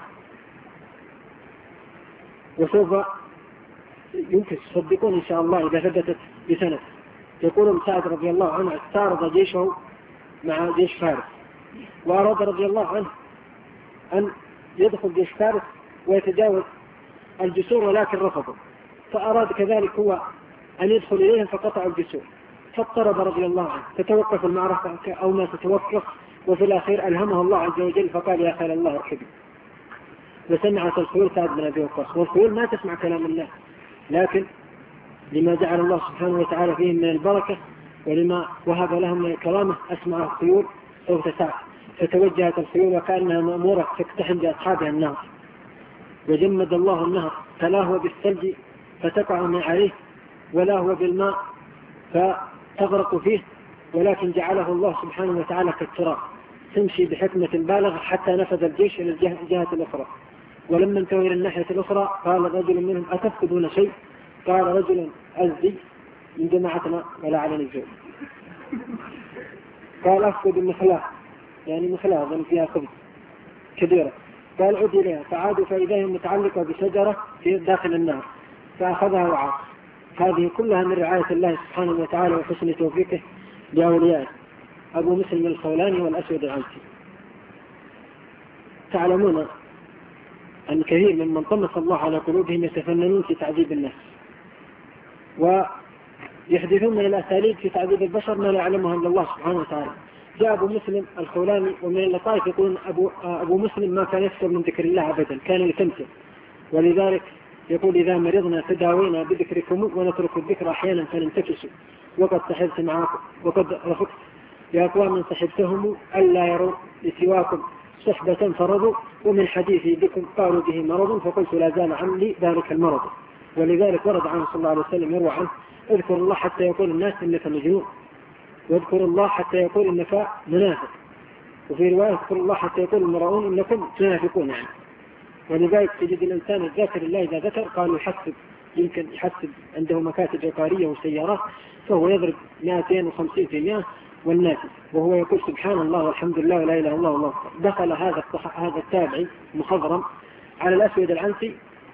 وسوف يمكن تصدقون إن شاء الله إذا ثبتت بسنة. يقول سعد رضي الله عنه استعرض جيشه مع جيش فارس وأراد رضي الله عنه أن يدخل جيش فارس ويتجاوز الجسور ولكن رفضوا. فأراد كذلك هو أن يدخل إليهم فقطعوا الجسور. فاضطرب رضي الله عنه تتوقف المعركة أو ما تتوقف. وفي الأخير ألهمه الله عز وجل فقال يا خيل الله اركبي. وسمعت الخيول سعد بن أبي وقاص. والخيول ما تسمع كلام الله لكن لما جعل الله سبحانه وتعالى فيهم من البركة ولما وهب لهم من الكرامة أسمع الخيول سوف تسعى. فتوجهت الخيول وكأنها مأمورة تقتحم بأصحابها النار. وجمد الله النهر فلا هو بالثلج فتقع من عليه ولا هو بالماء فتغرق فيه، ولكن جعله الله سبحانه وتعالى كالتراب تمشي بحكمة بالغة حتى نفذ الجيش إلى الجهة الأخرى. ولما انتهوا إلى الناحية الأخرى قال رجل منهم أتفقدون شيء؟ قال رجل أزدي من جماعتنا ولا على الجوع. قال أفقد المخلاة، يعني مخلاة ظن فيها خبز كبيرة. قال عد إليها، فعادوا فإذا هي متعلقة بشجرة في داخل النار فأخذها وعاد. هذه كلها من رعاية الله سبحانه وتعالى وحسن توفيقه لأوليائه. أبو مسلم الخولاني والأسود العنسي. تعلمون أن كثير ممن طمس الله على قلوبهم يتفننون في تعذيب الناس ويحدثون من الأساليب في تعذيب البشر ما لا يعلمها إلا الله سبحانه وتعالى. جاء أبو مسلم الخولاني ومن اللطائف يقول أبو, أبو مسلم ما كان يكثر من ذكر الله أبدا، كان يتمثل، ولذلك يقول إذا مرضنا تداوينا بذكركم ونترك الذكر أحيانا فننتكسوا، وقد صحبت معكم وقد رفقت بأقوام صحبتهم ألا يروا لسواكم صحبة فرضوا، ومن حديثي بكم قالوا به مرض فقلت لا زال عني ذلك المرض. ولذلك ورد عنه صلى الله عليه وسلم يروى عنه اذكر الله حتى يقول الناس إنك مجنون، واذكر الله حتى يقول إنك منافق، وفي رواية اذكر الله حتى يقول المرؤون إنكم تنافقون يعني. ولذلك تجد الإنسان الذاكر الله إذا ذكر قالوا يحسب، يمكن يحسب عنده مكاتب عقارية وسيارات فهو يضرب مئتين وخمسين في مئة والناس وهو يقول سبحان الله والحمد لله ولا إله إلا الله والله. دخل هذا هذا التابعي مخضرم على الأسود العنسي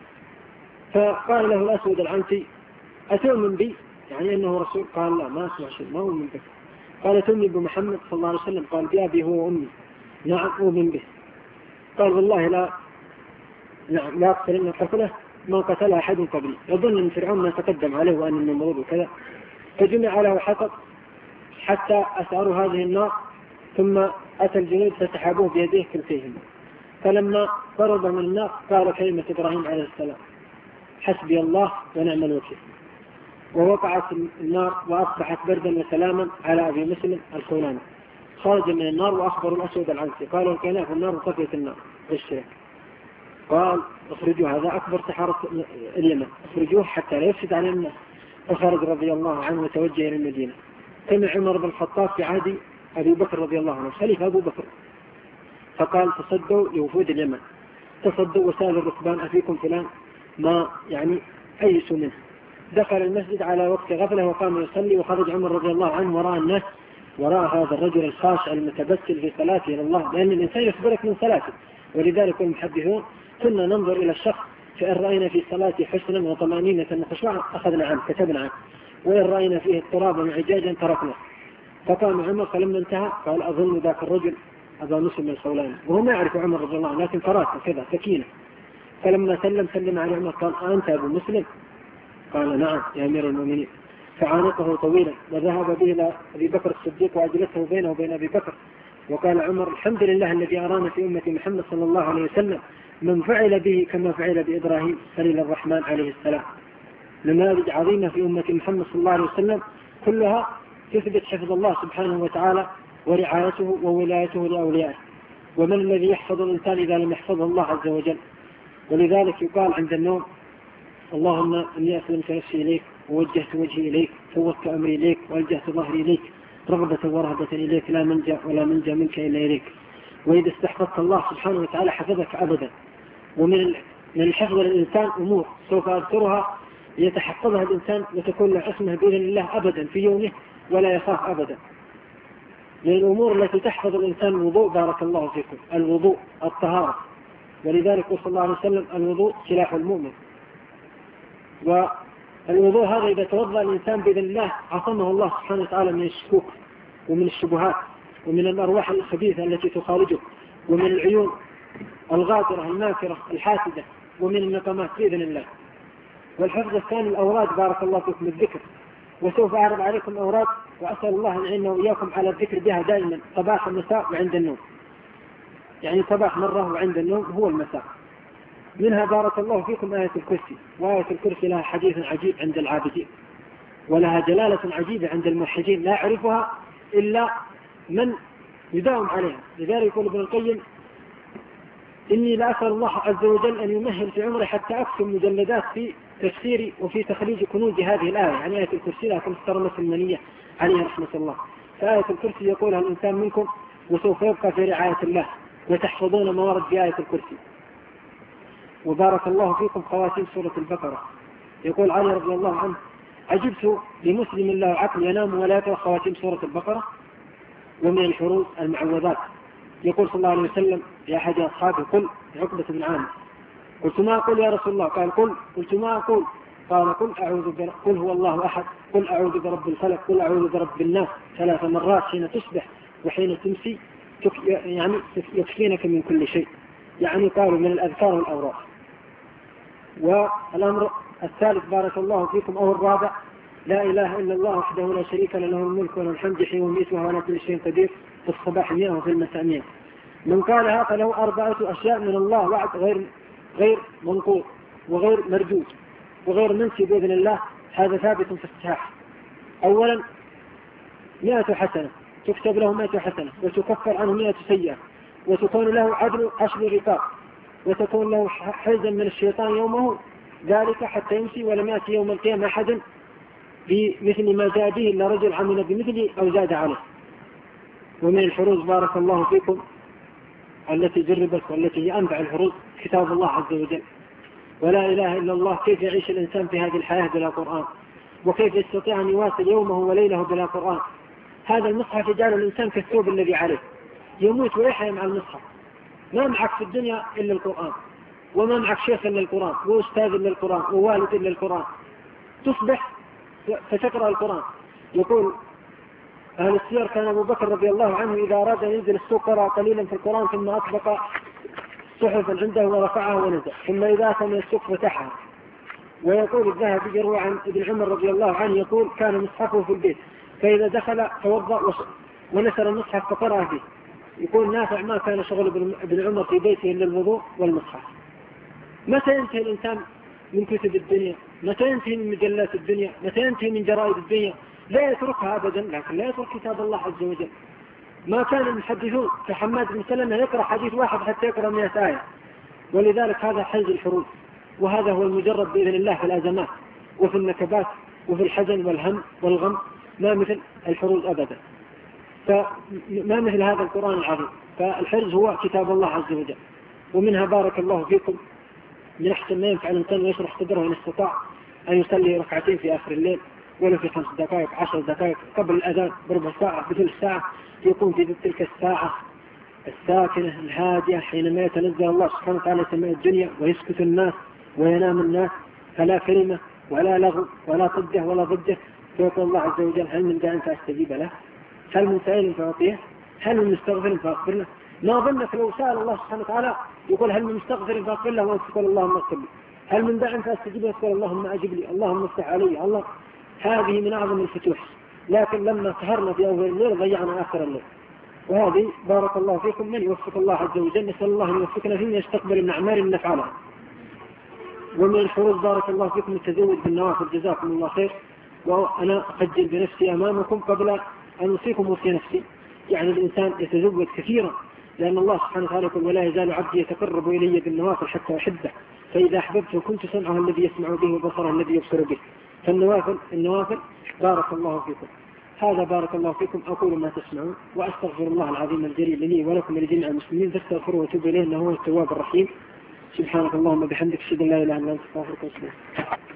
فقال له الأسود العنسي أتؤمن بي؟ يعني أنه رسول؟ قال لا ما أسمع شيء، ما أؤمن بك. قال تؤمن بمحمد صلى الله عليه وسلم؟ قال بأبي هو وأمي. نعم أؤمن به. قال والله لا نعم لا أقتل إن قتله ما قتل أحد قبلي. يظن أن فرعون ما تقدم عليه وأن النمرود وكذا. فجمع له حطب حتى أسعروا هذه النار، ثم أتى الجنود فتحابوه بيديه كلتيهم. فلما قرب من النار قال كلمة إبراهيم عليه السلام حسبي الله ونعم الوكيل، ووقعت النار وأصبحت بردا وسلاما على أبي مسلم الخولاني. خرج من النار وأخبروا الأسود العنسي قالوا الكيناء في النار وطفيت النار بالشرك. قال اخرجوا هذا أكبر سحرة اليمن، اخرجوه حتى لا يفسد على الناس. فخرج رضي الله عنه وتوجه إلى المدينة. سمع عمر بن الخطاب في عهد أبي بكر رضي الله عنه خليفة أبو بكر فقال تصدوا لوفود اليمن، تصدوا وسأل الركبان أفيكم فلان؟ ما يعني أيسوا منه. دخل المسجد على وقت غفلة وقام يصلي، وخرج عمر رضي الله عنه وراء الناس وراء هذا الرجل الخاشع المتبتل في صلاته إلى الله، لأن الإنسان يخبرك من صلاته. ولذلك المحدثون كنا ننظر إلى الشخص فإن رأينا في صلاته حسنا وطمأنينة وخشوعا أخذنا عنه كتبنا عنه، وإن رأينا فيه اضطرابا وعجاجا تركنا. فقام عمر فلما انتهى قال أظن ذاك الرجل أبا مسلم الخولاني، وهو ما يعرف عمر رضي الله عنه لكن فراته كذا سكينة. فلما سلم سلم على عمر قال أنت أبو مسلم؟ قال نعم يا أمير المؤمنين. فعانقه طويلا وذهب به إلى أبي بكر الصديق وأجلسه بينه وبين أبي بكر. وقال عمر الحمد لله الذي أرانا في أمة محمد صلى الله عليه وسلم من فعل به كما فعل بإبراهيم خليل الرحمن عليه السلام. نماذج عظيمة في أمة محمد صلى الله عليه وسلم كلها تثبت حفظ الله سبحانه وتعالى ورعايته وولايته لأوليائه. ومن الذي يحفظ الإنسان إذا لم يحفظه الله عز وجل؟ ولذلك يقال عند النوم اللهم إني أسلمت نفسي إليك ووجهت وجهي إليك فوضت أمري إليك وألجأت ظهري إليك رغبة ورهبة إليك لا منجأ ولا منجأ منك إلا إليك. وإذا استحفظت الله سبحانه وتعالى حفظك أبدا. ومن من الحفظ للإنسان أمور سوف أذكرها يتحفظها الإنسان وتكون له عصمة بإذن الله أبدا في يومه ولا يخاف أبدا. من الأمور التي تحفظ الإنسان الوضوء بارك الله فيكم، الوضوء الطهارة. ولذلك صلى الله عليه وسلم الوضوء سلاح المؤمن. والوضوء هذا إذا توضأ الإنسان بإذن الله عصمه الله سبحانه وتعالى من الشكوك ومن الشبهات ومن الأرواح الخبيثة التي تخارجه ومن العيون الغادرة الماكرة الحاسدة ومن النقمات بإذن الله. والحفظ الثاني الأوراد بارك الله فيكم الذكر، وسوف أعرض عليكم أوراد وأسأل الله أن يعيننا وإياكم على الذكر بها دائما صباح المساء وعند النوم، يعني صباح مرة وعند النوم هو المساء. منها بارك الله فيكم آية الكرسي، وآية الكرسي لها حديث عجيب عند العابدين ولها جلالة عجيبة عند الموحدين لا يعرفها إلا من يداوم عليها. لذلك يقول ابن القيم إني لأسأل الله عز وجل أن يمهل في عمري حتى أكتب مجلدات في تفسيري وفي تخريج كنوز هذه الآية، يعني آية الكرسي لها كم ترى المنية عليه رحمة الله. فآية الكرسي يقولها الإنسان منكم وسوف يبقى في رعاية الله، وتحفظون ما ورد في آية الكرسي. وبارك الله فيكم خواتيم سورة البقرة. يقول علي رضي الله عنه عجبت لمسلم له عقل ينام ولا يقرأ خواتيم سورة البقرة. ومن الحروز المعوذات يقول صلى الله عليه وسلم لأحد أصحابه قل عقبة بن عامر قلت ما أقول يا رسول الله؟ قال قل. قلت ما أقول؟ قال قل أعوذ برب قل هو الله أحد، قل أعوذ برب الفلق، قل أعوذ برب الناس ثلاث مرات حين تصبح وحين تمسي يعني يكفينك من كل شيء. يعني قالوا من الأذكار والأوراق. والأمر الثالث بارك الله فيكم أو الرابع لا إله إلا الله وحده لا شريك له، له الملك وله الحمد يحيي ويميت وهو على كل شيء قدير، في الصباح مئة وفي المساء مئة. من قالها فله أربعة أشياء من الله وعد غير غير منقوط وغير مردود وغير منسي بإذن الله. هذا ثابت في الصحاح. أولا مئة حسنة تكتب له مئة حسنة وتكفر عنه مئة سيئة، وتكون له عدل عشر رقاب، وتكون له حيزا من الشيطان يومه ذلك حتى يمسي، ولم يأتي يوم القيامة أحد بمثل ما جاء به إلا رجل عمل بمثله أو زاد عليه. ومن الحروز بارك الله فيكم التي جربت والتي هي أنفع الحروز كتاب الله عز وجل. ولا إله إلا الله. كيف يعيش الإنسان في هذه الحياة بلا قرآن؟ وكيف يستطيع أن يواصل يومه وليله بلا قرآن؟ هذا المصحف يجعل الإنسان كالثوب الذي عليه، يموت ويحيا مع المصحف. ما معك في الدنيا إلا القرآن، وما معك شيخ إلا القرآن، وأستاذ إلا القرآن، ووالد إلا القرآن. تصبح فتقرأ القرآن. يقول أهل السير كان أبو بكر رضي الله عنه إذا أراد أن ينزل السوق قرأ قليلا في القرآن ثم أطبق صحفا عنده ورفعها ونزل، ثم إذا أتى من السوق فتحها. ويقول الذهبي يروى عن ابن عمر رضي الله عنه يقول كان مصحفه في البيت، فإذا دخل توضأ ونشر المصحف فقرأ فيه. يقول نافع ما كان شغل ابن عمر في بيته إلا الوضوء والمصحف. متى ينتهي الإنسان من كتب الدنيا؟ متى ينتهي من مجلات الدنيا؟ متى ينتهي من جرائد الدنيا؟ لا يتركها أبدا، لكن لا يترك كتاب الله عز وجل. ما كان المحدثون كحماد بن سلمة يقرأ حديث واحد حتى يقرأ مئة آية. ولذلك هذا حيز الحروز، وهذا هو المجرد بإذن الله في الأزمات وفي النكبات وفي الحزن والهم والغم. ما مثل الحروز أبدا، فما مثل هذا القرآن العظيم. فالحرز هو كتاب الله عز وجل. ومنها بارك الله فيكم من أحسن ما ينفع الإنسان ويشرح صدره إن استطاع أن يصلي ركعتين في آخر الليل، ولو في خمس دقائق عشر دقائق قبل الأذان بربع ساعة بثلث ساعة، يكون في تلك الساعة الساكنة الهادية حينما يتنزل الله سبحانه وتعالى سماء الدنيا ويسكت الناس وينام الناس، فلا كلمة ولا لغو ولا ضده ولا ضده. فيقول الله عز وجل هل من داع فأستجيب له؟ هل من سائل فأعطيه؟ هل من مستغفر فأغفر له؟ ما ظنك لو سأل الله سبحانه وتعالى يقول هل من مستغفر فأغفر له، وأنت تقول اللهم اغفر لي؟ هل من داع فأستجيب له تقول اللهم أجب لي، اللهم افتح علي الله. هذه من أعظم الفتوح. لكن لما سهرنا في أول الليل ضيعنا آخر الليل. وهذه بارك الله فيكم من يوفق الله عز وجل. نسأل الله أن يوفقنا فيما يستقبل من أعمال نفعلها. ومن الحروز بارك الله فيكم التزود بالنوافل جزاكم الله خير. وأنا أخجل بنفسي أمامكم قبل أن أوصيكم وصي نفسي. يعني الإنسان يتزود كثيرا، لأن الله سبحانه وتعالى يقول ولا يزال عبدي يتقرب إلي بالنوافل حتى أحبه، فإذا أحببته كنت سمعه الذي يسمع به وبصره الذي يبصر به. فالنوافل النوافل بارك الله فيكم. هذا بارك الله فيكم أقول ما تسمعون، وأستغفر الله العظيم الجليل لي ولكم ولجميع المسلمين، فاستغفروا وتوبوا إليه إنه هو التواب الرحيم. سبحانك اللهم بحمدك أشهد أن لا إله إلا أنت أستغفرك وأتوب إليك.